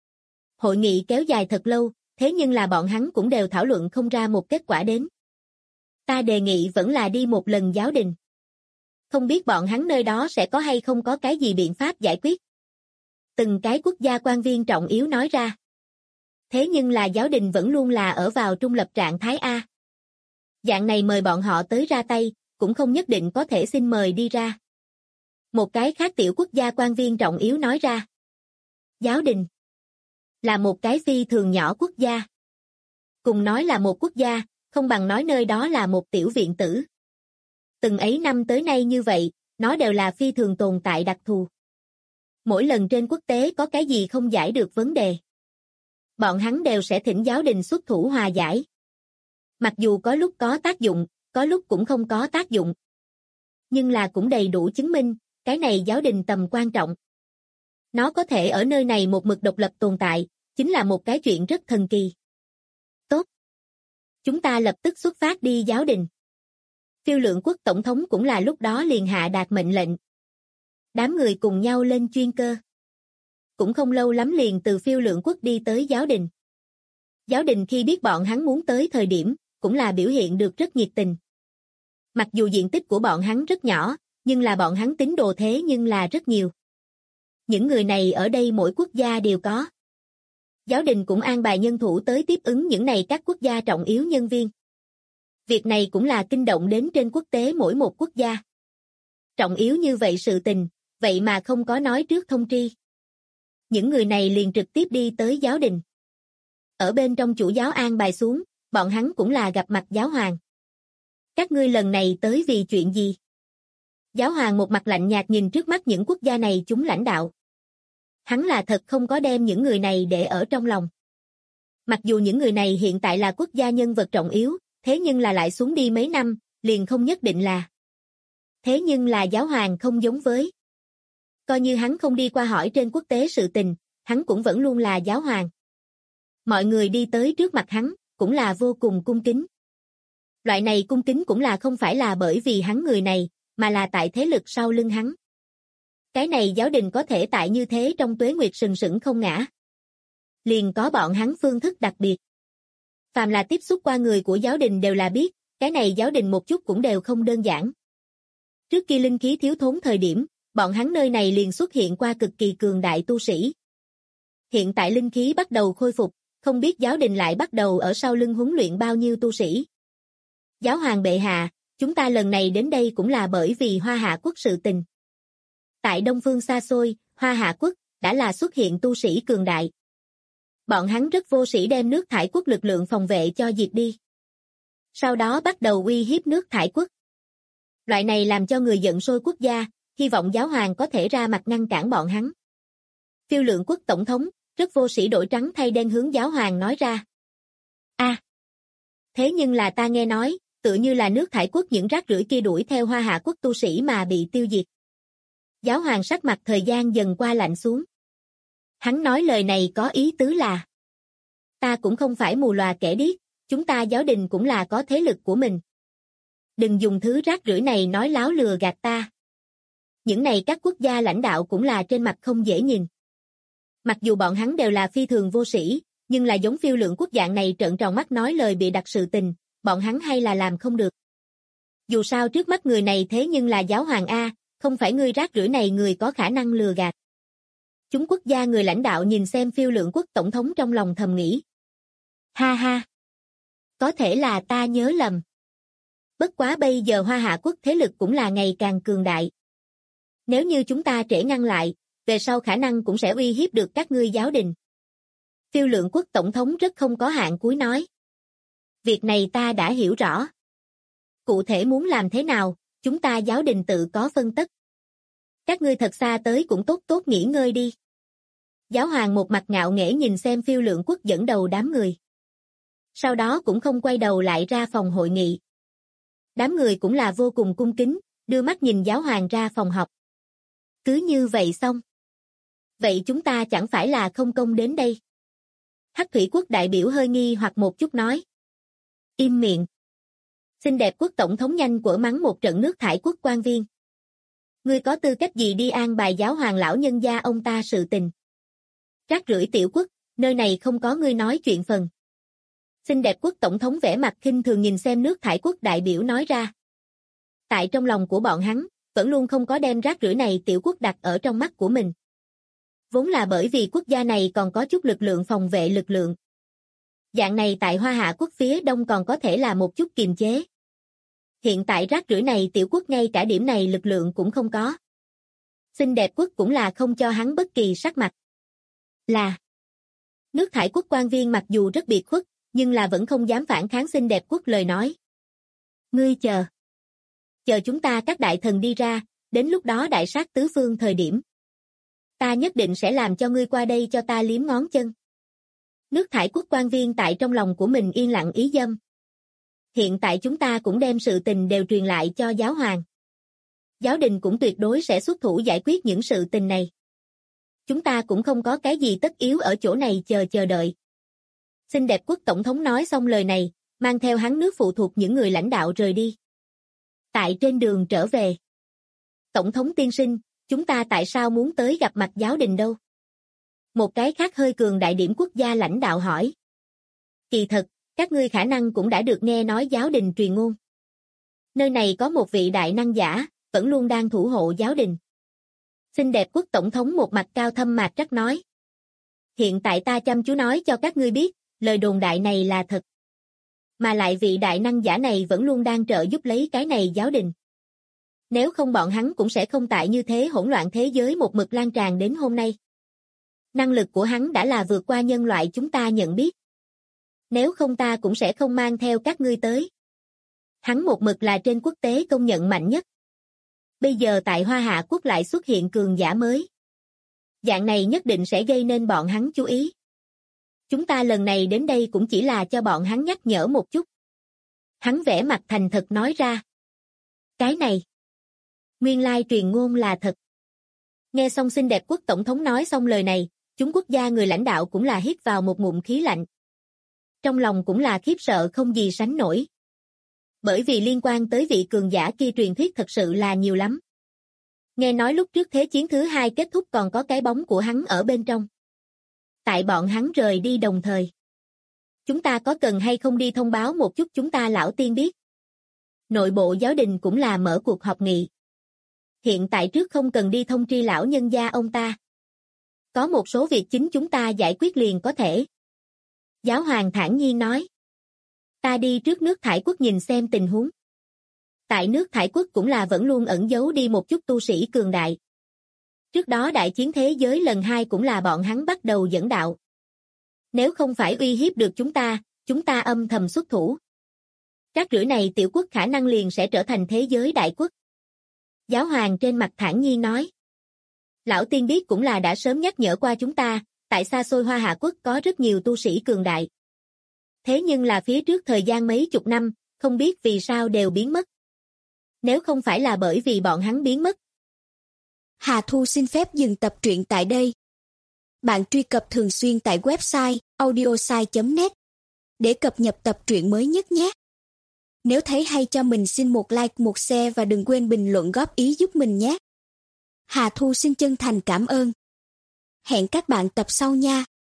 Hội nghị kéo dài thật lâu, thế nhưng là bọn hắn cũng đều thảo luận không ra một kết quả đến. Ta đề nghị vẫn là đi một lần giáo đình. Không biết bọn hắn nơi đó sẽ có hay không có cái gì biện pháp giải quyết. Từng cái quốc gia quan viên trọng yếu nói ra. Thế nhưng là giáo đình vẫn luôn là ở vào trung lập trạng thái A. Dạng này mời bọn họ tới ra tay, cũng không nhất định có thể xin mời đi ra. Một cái khác tiểu quốc gia quan viên trọng yếu nói ra. Giáo đình là một cái phi thường nhỏ quốc gia. Cùng nói là một quốc gia, không bằng nói nơi đó là một tiểu viện tử. Từng ấy năm tới nay như vậy, nó đều là phi thường tồn tại đặc thù. Mỗi lần trên quốc tế có cái gì không giải được vấn đề, bọn hắn đều sẽ thỉnh giáo đình xuất thủ hòa giải. Mặc dù có lúc có tác dụng, có lúc cũng không có tác dụng. Nhưng là cũng đầy đủ chứng minh, cái này giáo đình tầm quan trọng. Nó có thể ở nơi này một mực độc lập tồn tại, chính là một cái chuyện rất thần kỳ. Tốt. Chúng ta lập tức xuất phát đi giáo đình. Phiêu Lượng quốc tổng thống cũng là lúc đó liền hạ đạt mệnh lệnh. Đám người cùng nhau lên chuyên cơ. Cũng không lâu lắm liền từ Phiêu Lượng quốc đi tới giáo đình. Giáo đình khi biết bọn hắn muốn tới thời điểm, cũng là biểu hiện được rất nhiệt tình. Mặc dù diện tích của bọn hắn rất nhỏ, nhưng là bọn hắn tín đồ thế nhưng là rất nhiều. Những người này ở đây mỗi quốc gia đều có. Giáo đình cũng an bài nhân thủ tới tiếp ứng những này các quốc gia trọng yếu nhân viên. Việc này cũng là kinh động đến trên quốc tế mỗi một quốc gia. Trọng yếu như vậy sự tình, vậy mà không có nói trước thông tri. Những người này liền trực tiếp đi tới giáo đình. Ở bên trong chủ giáo an bài xuống, bọn hắn cũng là gặp mặt giáo hoàng. Các ngươi lần này tới vì chuyện gì? Giáo hoàng một mặt lạnh nhạt nhìn trước mắt những quốc gia này chúng lãnh đạo. Hắn là thật không có đem những người này để ở trong lòng. Mặc dù những người này hiện tại là quốc gia nhân vật trọng yếu, thế nhưng là lại xuống đi mấy năm, liền không nhất định là. Thế nhưng là giáo hoàng không giống với. Coi như hắn không đi qua hỏi trên quốc tế sự tình, hắn cũng vẫn luôn là giáo hoàng. Mọi người đi tới trước mặt hắn, cũng là vô cùng cung kính. Loại này cung kính cũng là không phải là bởi vì hắn người này, mà là tại thế lực sau lưng hắn. Cái này giáo đình có thể tại như thế trong tuế nguyệt sừng sững không ngã. Liền có bọn hắn phương thức đặc biệt. Phàm là tiếp xúc qua người của giáo đình đều là biết, cái này giáo đình một chút cũng đều không đơn giản. Trước khi linh khí thiếu thốn thời điểm, bọn hắn nơi này liền xuất hiện qua cực kỳ cường đại tu sĩ. Hiện tại linh khí bắt đầu khôi phục, không biết giáo đình lại bắt đầu ở sau lưng huấn luyện bao nhiêu tu sĩ. Giáo hoàng bệ hạ, chúng ta lần này đến đây cũng là bởi vì Hoa Hạ quốc sự tình. Tại Đông Phương xa xôi, Hoa Hạ quốc đã là xuất hiện tu sĩ cường đại. Bọn hắn rất vô sĩ đem nước thải quốc lực lượng phòng vệ cho diệt đi. Sau đó bắt đầu uy hiếp nước thải quốc. Loại này làm cho người giận sôi quốc gia, hy vọng giáo hoàng có thể ra mặt ngăn cản bọn hắn. Phiêu Lượng quốc tổng thống, rất vô sĩ đổi trắng thay đen hướng giáo hoàng nói ra. Thế nhưng là ta nghe nói, tự như là nước thải quốc những rác rưởi kia đuổi theo Hoa Hạ quốc tu sĩ mà bị tiêu diệt. Giáo hoàng sắc mặt thời gian dần qua lạnh xuống. Hắn nói lời này có ý tứ là: ta cũng không phải mù lòa kẻ điếc, chúng ta giáo đình cũng là có thế lực của mình. Đừng dùng thứ rác rưởi này nói láo lừa gạt ta. Những này các quốc gia lãnh đạo cũng là trên mặt không dễ nhìn. Mặc dù bọn hắn đều là phi thường vô sĩ, nhưng là giống Phiêu Lượng quốc dạng này trợn tròn mắt nói lời bịa đặt sự tình, bọn hắn hay là làm không được. Dù sao trước mắt người này thế nhưng là giáo hoàng A, không phải người rác rưởi này người có khả năng lừa gạt. Chúng quốc gia người lãnh đạo nhìn xem Phiêu Lượng quốc tổng thống trong lòng thầm nghĩ. Ha ha! Có thể là ta nhớ lầm. Bất quá bây giờ Hoa Hạ quốc thế lực cũng là ngày càng cường đại. Nếu như chúng ta trễ ngăn lại, về sau khả năng cũng sẽ uy hiếp được các ngươi giáo đình. Phiêu Lượng quốc tổng thống rất không có hạn cuối nói. Việc này ta đã hiểu rõ. Cụ thể muốn làm thế nào, chúng ta giáo đình tự có phân tất. Các ngươi thật xa tới cũng tốt tốt nghỉ ngơi đi. Giáo hoàng một mặt ngạo nghễ nhìn xem Phiêu Lượng quốc dẫn đầu đám người. Sau đó cũng không quay đầu lại ra phòng hội nghị. Đám người cũng là vô cùng cung kính, đưa mắt nhìn giáo hoàng ra phòng họp. Cứ như vậy xong. Vậy chúng ta chẳng phải là không công đến đây. Hắc Thủy quốc đại biểu hơi nghi hoặc một chút nói. Im miệng. Xinh đẹp quốc tổng thống nhanh quở mắng một trận nước thải quốc quan viên. Ngươi có tư cách gì đi an bài giáo hoàng lão nhân gia ông ta sự tình. Rác rưởi tiểu quốc, nơi này không có ngươi nói chuyện phần. Xinh đẹp quốc tổng thống vẻ mặt khinh thường nhìn xem nước thải quốc đại biểu nói ra. Tại trong lòng của bọn hắn, vẫn luôn không có đem rác rưởi này tiểu quốc đặt ở trong mắt của mình. Vốn là bởi vì quốc gia này còn có chút lực lượng phòng vệ lực lượng. Dạng này tại Hoa Hạ quốc phía đông còn có thể là một chút kiềm chế. Hiện tại rác rưởi này tiểu quốc ngay cả điểm này lực lượng cũng không có. Xinh đẹp quốc cũng là không cho hắn bất kỳ sắc mặt. Là nước thải quốc quan viên mặc dù rất biệt khuất, nhưng là vẫn không dám phản kháng xinh đẹp quốc lời nói. Ngươi chờ. Chờ chúng ta các đại thần đi ra, đến lúc đó đại sát tứ phương thời điểm. Ta nhất định sẽ làm cho ngươi qua đây cho ta liếm ngón chân. Nước thải quốc quan viên tại trong lòng của mình yên lặng ý dâm. Hiện tại chúng ta cũng đem sự tình đều truyền lại cho giáo hoàng. Giáo đình cũng tuyệt đối sẽ xuất thủ giải quyết những sự tình này. Chúng ta cũng không có cái gì tất yếu ở chỗ này chờ đợi. Xinh đẹp quốc tổng thống nói xong lời này, mang theo hắn nước phụ thuộc những người lãnh đạo rời đi. Tại trên đường trở về. Tổng thống tiên sinh, chúng ta tại sao muốn tới gặp mặt giáo đình đâu? Một cái khác hơi cường đại điểm quốc gia lãnh đạo hỏi. Kỳ thật, các ngươi khả năng cũng đã được nghe nói giáo đình truyền ngôn. Nơi này có một vị đại năng giả, vẫn luôn đang thủ hộ giáo đình. Xinh đẹp quốc tổng thống một mặt cao thâm mạc trắc nói. Hiện tại ta chăm chú nói cho các ngươi biết, lời đồn đại này là thật. Mà lại vị đại năng giả này vẫn luôn đang trợ giúp lấy cái này giáo đình. Nếu không bọn hắn cũng sẽ không tại như thế hỗn loạn thế giới một mực lan tràn đến hôm nay. Năng lực của hắn đã là vượt qua nhân loại chúng ta nhận biết. Nếu không ta cũng sẽ không mang theo các ngươi tới. Hắn một mực là trên quốc tế công nhận mạnh nhất. Bây giờ tại Hoa Hạ quốc lại xuất hiện cường giả mới. Dạng này nhất định sẽ gây nên bọn hắn chú ý. Chúng ta lần này đến đây cũng chỉ là cho bọn hắn nhắc nhở một chút. Hắn vẻ mặt thành thật nói ra. Cái này. Nguyên lai truyền ngôn là thật. Nghe xong xinh đẹp quốc tổng thống nói xong lời này, chúng quốc gia người lãnh đạo cũng là hít vào một ngụm khí lạnh. trong lòng cũng là khiếp sợ không gì sánh nổi. Bởi vì liên quan tới vị cường giả kia truyền thuyết thật sự là nhiều lắm. Nghe nói lúc trước thế chiến thứ 2 kết thúc còn có cái bóng của hắn ở bên trong. Tại bọn hắn rời đi đồng thời. Chúng ta có cần hay không đi thông báo một chút chúng ta lão tiên biết? Nội bộ giáo đình cũng là mở cuộc họp nghị. Hiện tại trước không cần đi thông tri lão nhân gia ông ta. Có một số việc chính chúng ta giải quyết liền có thể. Giáo hoàng thản nhiên nói. Ta đi trước nước Thải Quốc nhìn xem tình huống. Tại nước Thải Quốc cũng là vẫn luôn ẩn giấu đi một chút tu sĩ cường đại. Trước đó đại chiến thế giới lần 2 cũng là bọn hắn bắt đầu dẫn đạo. Nếu không phải uy hiếp được chúng ta âm thầm xuất thủ. Rác rưởi này tiểu quốc khả năng liền sẽ trở thành thế giới đại quốc. Giáo hoàng trên mặt thản nhiên nói. Lão tiên biết cũng là đã sớm nhắc nhở qua chúng ta, tại xa xôi Hoa Hạ Quốc có rất nhiều tu sĩ cường đại. Thế nhưng là phía trước thời gian mấy chục năm, không biết vì sao đều biến mất. Nếu không phải là bởi vì bọn hắn biến mất. Hà Thu xin phép dừng tập truyện tại đây. Bạn truy cập thường xuyên tại website audiosai.net để cập nhật tập truyện mới nhất nhé. Nếu thấy hay cho mình xin một like, một share và đừng quên bình luận góp ý giúp mình nhé. Hà Thu xin chân thành cảm ơn. Hẹn các bạn tập sau nha.